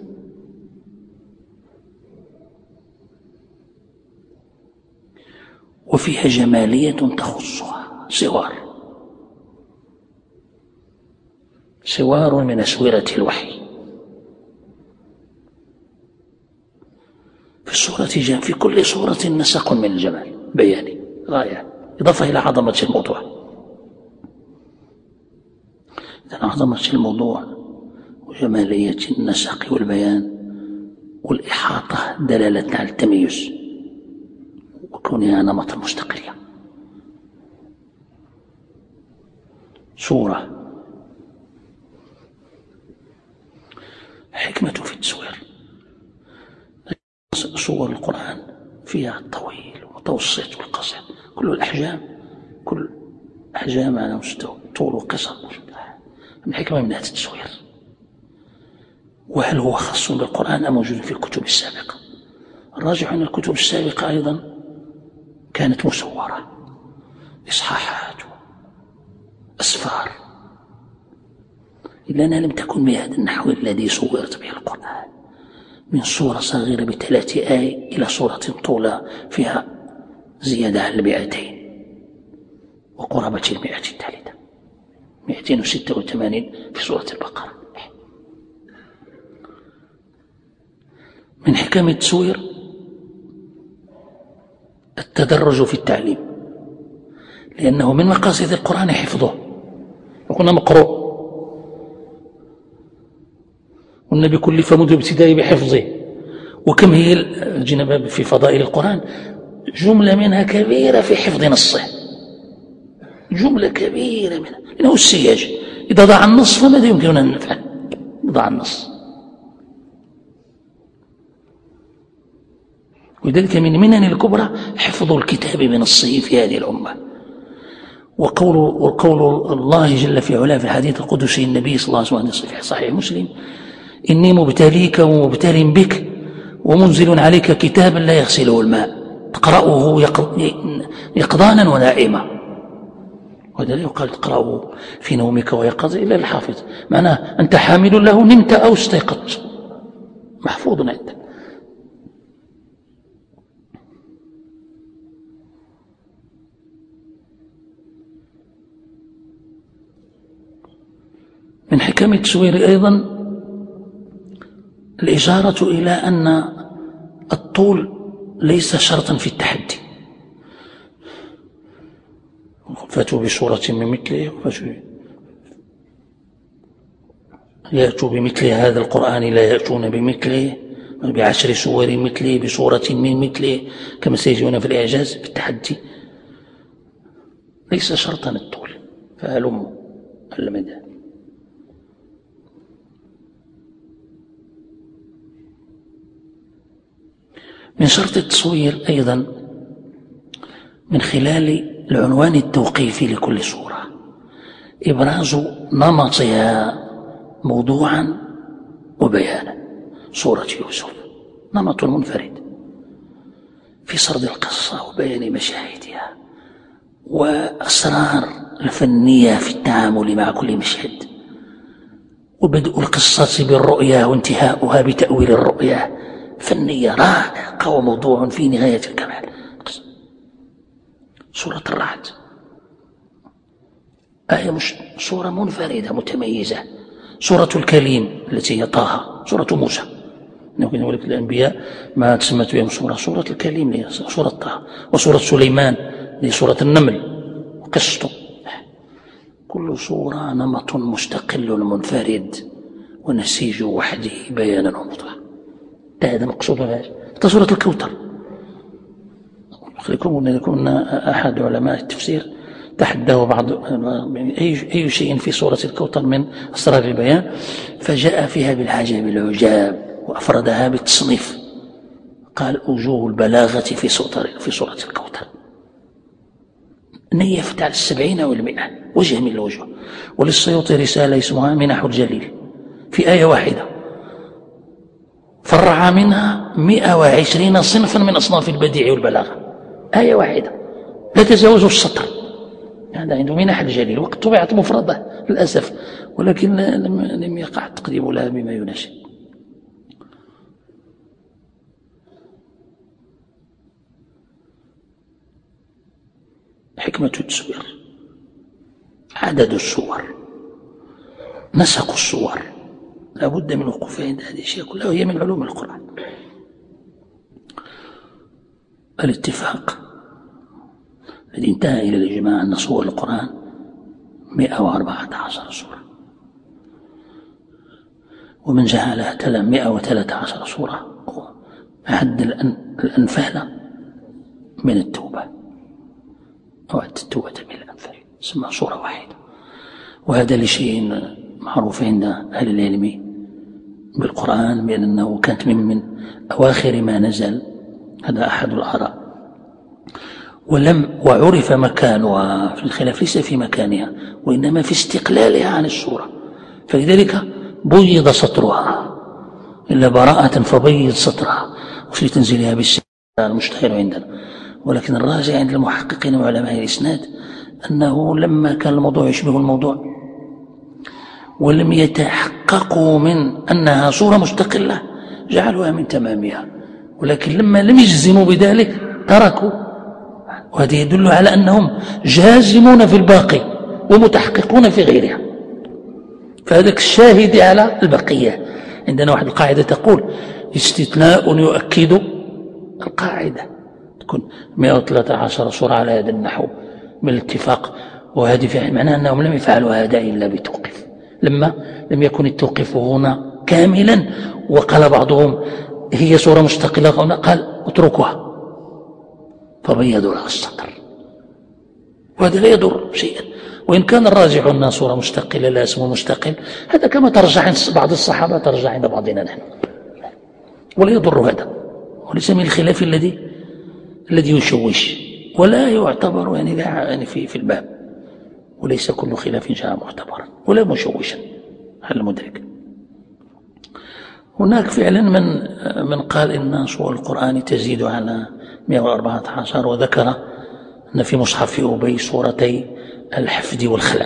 وفيها جمالية تخصها، سوار، سوار من أسورة الوحي. في الصورة جاء في كل صورة نسق من الجمال بياني غاية، إضافة إلى عظمة الموضوع. إذن عظمة الموضوع وجمالية النسق والبيان والإحاطة دلالة على التميز وكونها نمط مستقلة. صورة، حكمة في التصوير. صور القرآن فيها الطويل والمتوسط والقصير، كل الأحجام، كل أحجام على مستوى طول وقصر، من حكمة من هذا التصوير. وهل هو خاص بالقرآن أم موجود في الكتب السابقة؟ الراجح أن الكتب السابقة أيضا كانت مصورة، إصحاحات أسفار، إلا أنها لم تكن بهذا النحو الذي صورت به القرآن، من سورة صغيرة بثلاث آي إلى سورة طولة فيها زيادة على المئتين وقرابة المئة الثالثة، مئتين وستة وثمانين في سورة البقرة. من حكم التصوير التدرج في التعليم، لأنه من مقاصد القرآن حفظه، وكنا مقروء والنبي كلف منذ ابتدائي بحفظه. وكم هي الجنبة في فضائل القرآن، جملة منها كبيرة في حفظ نصه، جملة كبيرة منها، لأنه السياج إذا ضاع النص فماذا يمكننا أن نفعل؟ ضاع النص. ولذلك من المنن الكبرى حفظ الكتاب بنصه في هذه الأمة. وقول, وقول الله جل في علاه في الحديث القدسي النبي صلى الله عليه وسلم في صحيح مسلم: إني مبتليك ومبتل بك ومنزل عليك كتابا لا يغسله الماء تقرأه يقظانا ونائما. وهذا لا يقال تقرأه في نومك ويقظ إلا الحافظ، معناه أنت حامل له نمت أو استيقظت، محفوظ عندك. من حكم التصوير أيضا الإشارة إلى أن الطول ليس شرطا في التحدي. فاتوا بصورة من مثله، يأتوا بمثل هذا القرآن لا يأتون بمثله، بعشر سور مثله، بصورة من مثله، كما سيجينا في الإعجاز في التحدي. ليس شرطا الطول، فهلموا المدى. من شرط التصوير أيضا من خلال العنوان التوقيفي لكل سورة إبراز نمطها موضوعا وبيانا. سورة يوسف نمط منفرد في سرد القصة وبيان مشاهدها وأسرار الفنية في التعامل مع كل مشهد، وبدء القصة بالرؤيا وانتهاؤها بتأويل الرؤيا، فنية رائعة وموضوع في نهاية الكمال. سورة الرعد آية مش سورة منفردة متميزة. سورة الكليم التي هي طه، سورة موسى، نقول ولك الأنبياء ما تسمت بهم سورة، سورة الكليم هي سورة طه، وسورة سليمان هي سورة النمل وقصته. كل سورة نمط مستقل منفرد ونسيج وحده بيانا وموضوعا. هذا مقصود بهذا. سورة الكوثر خليكم يكون أحد علماء التفسير تحداه بعض أي أي شيء في سورة الكوثر من أسرار البيان، فجاء فيها بالعجب العجاب وأفردها بالتصنيف، قال: وجوه البلاغة في سورة في سورة الكوثر نيفت على السبعين والمئة وجه من الوجوه. وللسيوطي رسالة اسمها منح الجليل في آية واحدة فرع منها مئة وعشرين صنفا من أصناف البديع والبلاغة، آية واحدة لا تتجاوز السطر. هذا عنده منح الجليل، وقد طبعت مفردة للأسف، ولكن لم يقع تقديم لها بما يناسب. حكمة التصوير عدد الصور، نسق الصور، لا بد من وقوف عند هذه الأشياء كلها، وهي من علوم القرآن. الاتفاق الذي انتهى إلى الإجماع أن صور القرآن مئة وأربعة عشر صورة، ومن جهلها تلا مئة وثلاثة عشر صورة، عد الأنفال من التوبة، وعد التوبة من الأنفال سمى صورة واحدة. وهذا لشيء معروف عند أهل العلم بالقرآن بأنه كانت من, من أواخر ما نزل، هذا أحد الآراء. ولم وعرف مكانها في الخلاف ليس في مكانها وإنما في استقلالها عن السورة، فلذلك بيض سطرها إلا براءة فبيض سطرها وفي تنزيلها بالسنة المشتهر عندنا. ولكن الراجع عند المحققين وعلماء الإسناد أنه لما كان الموضوع يشبه الموضوع ولم يتحققوا من أنها صورة مستقلة جعلوها من تمامها، ولكن لما لم يجزموا بذلك تركوا، وهذا يدل على أنهم جازمون في الباقي ومتحققون في غيرها. فهذاك الشاهد على البقية. عندنا واحد القاعدة تقول استثناء يؤكد القاعدة، تكون مئة وثلاثة عشر سورة على هذا النحو بالاتفاق، وهذه في معناه أنهم لم يفعلوا هذا إلا بتوقيف، لما لم يكن التوقيف هنا كاملا وقال بعضهم هي سورة مستقلة قال اتركوها فبيضوا لها السطر، وهذا لا يضر شيئا، وإن كان الراجح أنها سورة مستقلة لا اسم مستقل، هذا كما ترجع عند بعض الصحابة ترجع عند بعضنا نحن، ولا يضر هذا، وليس من الخلاف الذي الذي يشوش ولا يعتبر يعني, يعني في في الباب، وليس كل خلاف جاء معتبرا ولا مشوشا على المدرك. هناك فعلا من من قال إن سور القرآن تزيد على مئة وأربعة عشر، وذكر أن في مصحف أبي سورتي الحفظ والخلع،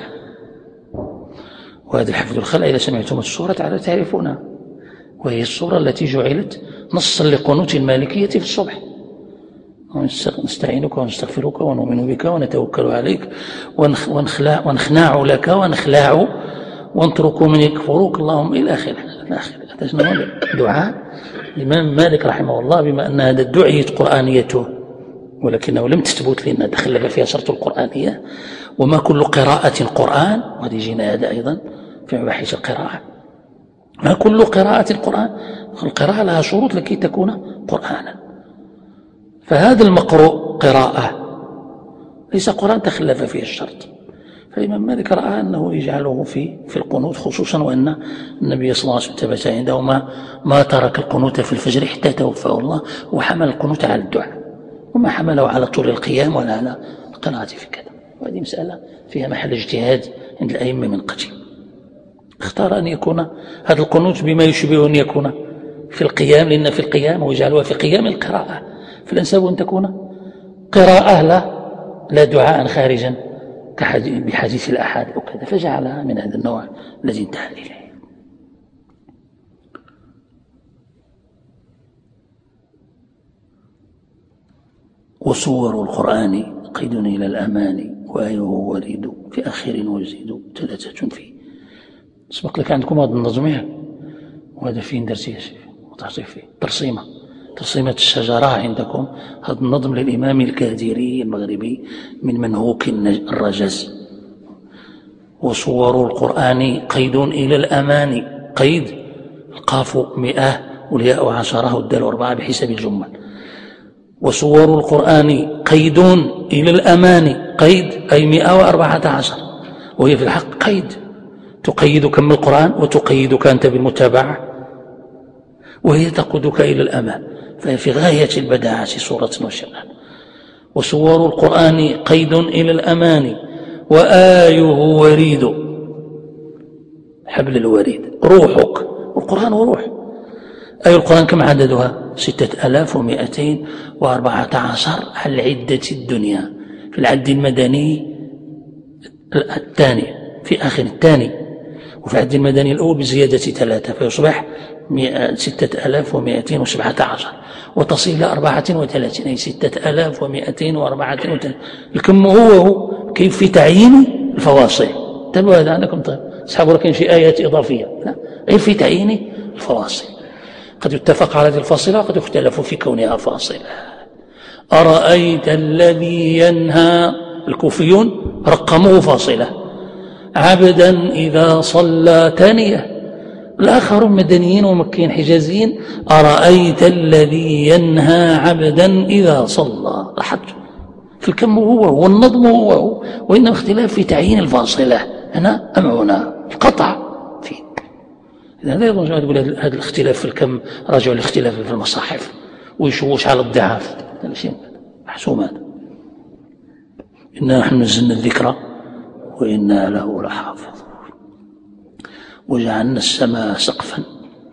وهذا الحفظ والخلع إذا سمعتم السورة تعرفونها، وهي السورة التي جعلت نصا لقنوت المالكية في الصبح، نستعينك ونستغفرك ونؤمن بك ونتوكل عليك ونخلع ونخنع لك ونخلع ونترك من يكفروك اللهم إلى آخره. دعاء الإمام مالك رحمه الله، بما أن هذا دعيت قرآنيته ولكنه لم تثبت لأنها تخلف فيها شرط القرآنية، وما كل قراءة قرآن، وهذه جينا هذا أيضا في مباحث القراءة، ما كل قراءة قرآن، القراءة لها شروط لكي تكون قرآنا، فهذا المقروء قراءة ليس قرآن تخلف فيه الشرط. فالإمام مالك رأى أنه يجعله في في القنوت، خصوصا وأن النبي صلى الله عليه وسلم ثبت عنده ما, ما ترك القنوت في الفجر حتى توفاه الله، وحمل القنوت على الدعاء وما حمله على طول القيام ولا على القراءة في كذا، وهذه مسألة فيها محل اجتهاد عند الأئمة من قديم. اختار أن يكون هذا القنوت بما يشبه أن يكون في القيام، لأن في القيام ويجعلها في قيام القراءة، فالأنساب أن تكون قراءة لا لا دعاء خارجا بحديث الأحد أو كذا، فجعلها من هذا النوع الذي انتهى إليه. وصور القرآن قيد إلى الأمان وآيه وريد في آخر ويزيد ثلاثة فيه. سبق لك عندكم هذا النظمية، وهذا فيه درسية وتحصيل فيه ترسيمة ترسيمة الشجرة عندكم، هذا النظم للإمام الكادري المغربي من منهوك الرجز. وصور القرآن قيد إلى الأمان، قيد القاف مئة والياء عشرة والدال أربعة بحسب الجمل. وصور القرآن قيد إلى الأمان، قيد أي مئة وأربعة عشر، وهي في الحق قيد تقيد كم القرآن وتقيدك أنت بالمتابعة، وهي تقودك إلى الأمان، فهي في غاية البداعة صورة وشمال. وصور القرآن قيد إلى الأمان وآيه وريد، حبل الوريد روحك، والقرآن وروح. أي القرآن كم عددها؟ ستة آلاف ومائتين وأربعة عشر على عدة الدنيا، في العد المدني الثاني في آخر الثاني، وفي العد المدني الأول بزيادة ثلاثة، فيصبح ستة آلاف ومائتين وسبعة عشر، وتصل إلى أربعة وثلاثين، أي ستة آلاف ومائتين وأربعة وثلاثين. الكم هو هو كيف في تعيين الفواصل، تبوا هذا أنكم تسحبوا لكن في آيات إضافية، لا غير في تعيين الفواصل، قد يتفق على هذه الفاصلة وقد يختلف في كونها فاصلة. أرأيت الذي ينهى، الكوفيون رقموه فاصلة، عبدا إذا صلى ثانية، الآخرون مدنيين ومكيين حجازيين أرأيت الذي ينهى عبدا إذا صلى. لاحظت في الكم هو هو والنظم هو هو، وإنما اختلاف في تعيين الفاصلة هنا أم هنا، القطع فيه. إذا لا يظن تقول هذا الاختلاف في الكم راجع الاختلاف في المصاحف ويشوش على الضعاف، هذا شيء محسوم. هذا إنا نحن نزلنا الذكر وإنا له لحافظ، وجعلنا السماء سقفا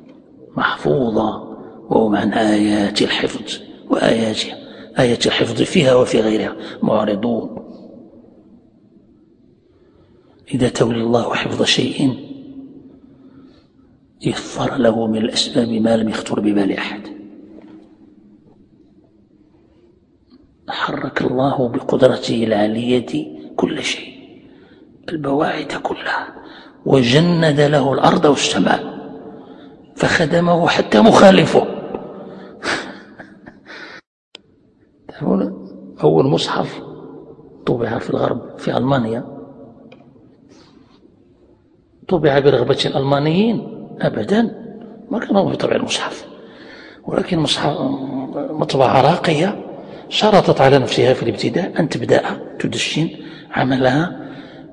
محفوظا وهم عن آيات الحفظ وآياتها، آيات الحفظ فيها وفي غيرها معرضون. إذا تولى الله حفظ شيء يسر له من الأسباب ما لم يخطر ببال أحد. حرك الله بقدرته العالية كل شيء، البواعث كلها، وجند له الأرض والسماء، فخدمه حتى مخالفه. تعرفون أول مصحف طبع في الغرب في ألمانيا طبع برغبة الألمانيين أبدا، ما كانوا بطبع المصحف، ولكن مصحف مطبعة راقية شرطت على نفسها في الابتداء أن تبدأ تدشن عملها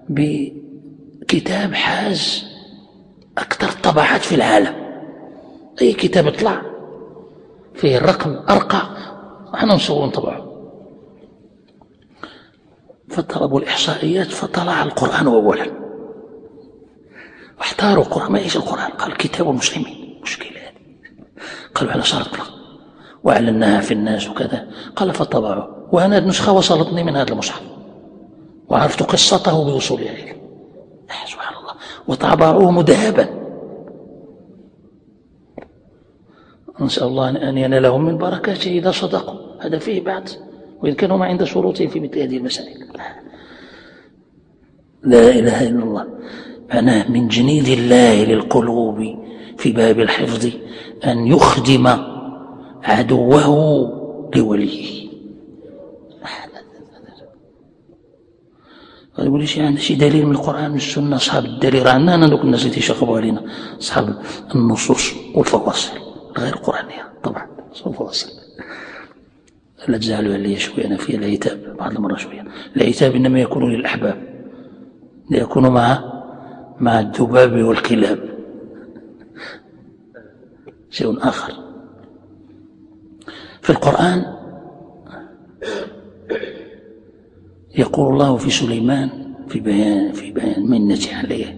بكتاب حاز أكثر طبعات في العالم. أي كتاب يطلع فيه الرقم أرقى احنا نسوون طبعه. فطلبوا الإحصائيات فطلع القرآن أولا، واحتاروا القرآن، ما إيش القرآن؟ قال كتاب المسلمين. مشكلة هذه. قالوا على صارت له وأعلناها في الناس وكذا. قال فطبعوا، وأنا النسخة وصلتني من هذا المصحف وعرفت قصته بوصولها إليه. سبحان الله. وطبعوه مذهبا. نسأل الله أن ينالهم من بركاته إذا صدقوا، هذا فيه بعد، وإن كانوا ما عند شروطهم في مثل هذه المسائل. لا إله إلا الله. معناه من جنيد الله للقلوب في باب الحفظ أن يخدم عدوه لوليه. يقول لي شي عندنا شي دليل من القرآن من السنة؟ أصحاب الدليل عندنا أنا دوك الناس اللي تيشخبوا علينا أصحاب النصوص والفواصل غير القرآنية طبعا، الفواصل لا تزعلوا علي شوية، أنا في العتاب بعض المرة شوية. العتاب إنما يكون للأحباب، ليكون مع مع الذباب والكلاب، شيء آخر. في القرآن يقول الله في سليمان في بيان في بيان منته عليه: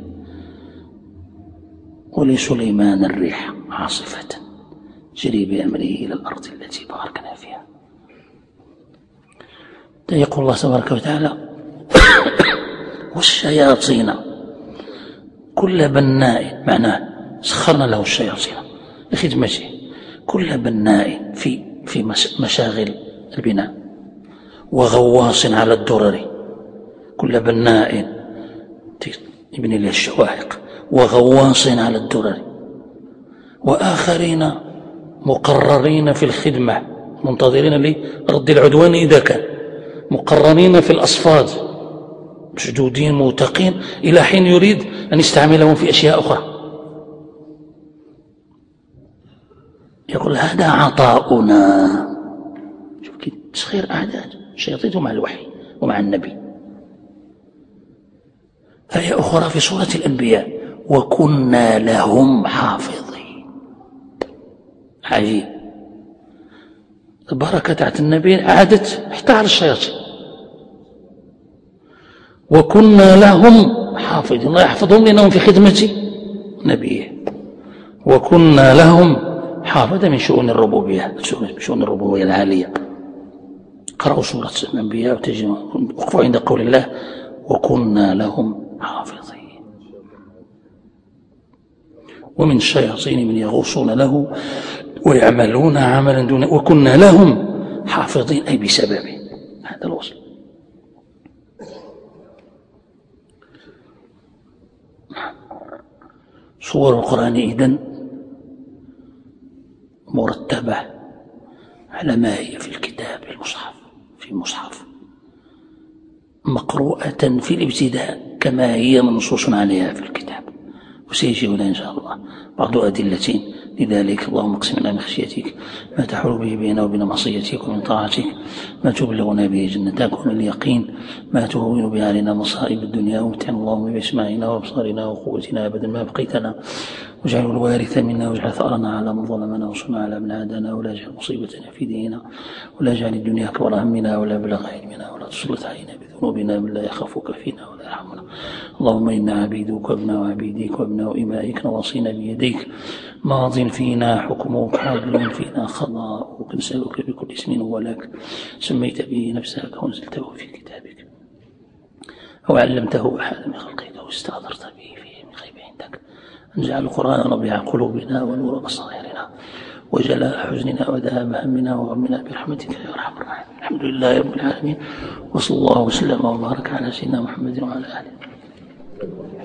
ولسليمان الريح عاصفة تجري بأمره إلى الأرض التي باركنا فيها. يقول الله تبارك وتعالى: والشياطين كل بناء، معناه سخرنا له الشياطين لخدمته، كل بناء في في مشاغل البناء، وغواص على الدرر، كل بناء يبني له الشواهق، وغواص على الدرر، وآخرين مقررين في الخدمة منتظرين لرد العدوان إذا كان، مقررين في الأصفاد مشدودين موثقين إلى حين يريد أن يستعملهم في أشياء أخرى. يقول هذا عطاؤنا. شوف كيف تسخير أعداد الشياطين مع الوحي ومع النبي. فهي أخرى في سورة الأنبياء: وكنا لهم حافظين. عجيب، البركة تاعت النبي عادت حتى على الشياطين. وكنا لهم حافظين، الله يحفظهم لأنهم في خدمة نبيه. وكنا لهم حافظ من شؤون الربوبية، شؤون الربوبية العالية. قرأوا سورة الأنبياء وتجدوا وقفوا عند قول الله: وكنا لهم حافظين. ومن الشياطين من يغوصون له ويعملون عملا دون، وكنا لهم حافظين، أي بسببه. هذا الوصف. صور القرآن إذن مرتبة على ما هي في الكتاب المصحف، في المصحف مقروءة في الابتداء كما هي منصوص عليها في الكتاب، وسيجي هنا إن شاء الله بعض أدلة لذلك. اللهم اقسم لنا من خشيتك ما تحول به بيننا وبين معصيتك، ومن طاعتك ما تبلغنا به جنتك، ومن اليقين ما تهون به علينا مصائب الدنيا، ومتعنا اللهم بأسماعنا وأبصارنا وقوتنا أبدا ما بقيتنا، واجعله الوارث منا، واجعل ثأرنا على من ظلمنا، وانصرنا على من عادانا، ولا تجعل مصيبتنا في ديننا، ولا تجعل الدنيا أكبر همنا ولا بلغ علمنا، ولا تسلط علينا بذنوبنا من لا يخافك فينا ولا يرحمنا. اللهم إنا عبيدك وابناء عبيدك وابناء إمائك نواصينا بيديك، ماض فينا حكمك، عدل فينا قضاؤك، نسألك بكل اسم هو لك سميت به نفسك وانزلته في كتابك أو علمته أحد من خلقك أو استأثرت به فيه من غيب عندك اجعل القرآن ربيع قلوبنا ونور بصائرنا وجلاء حزننا وذهاب همنا وغمنا برحمتك يا ارحم الراحمين. الحمد لله رب العالمين، وصلى الله وسلم وبارك على سيدنا محمد وعلى اله.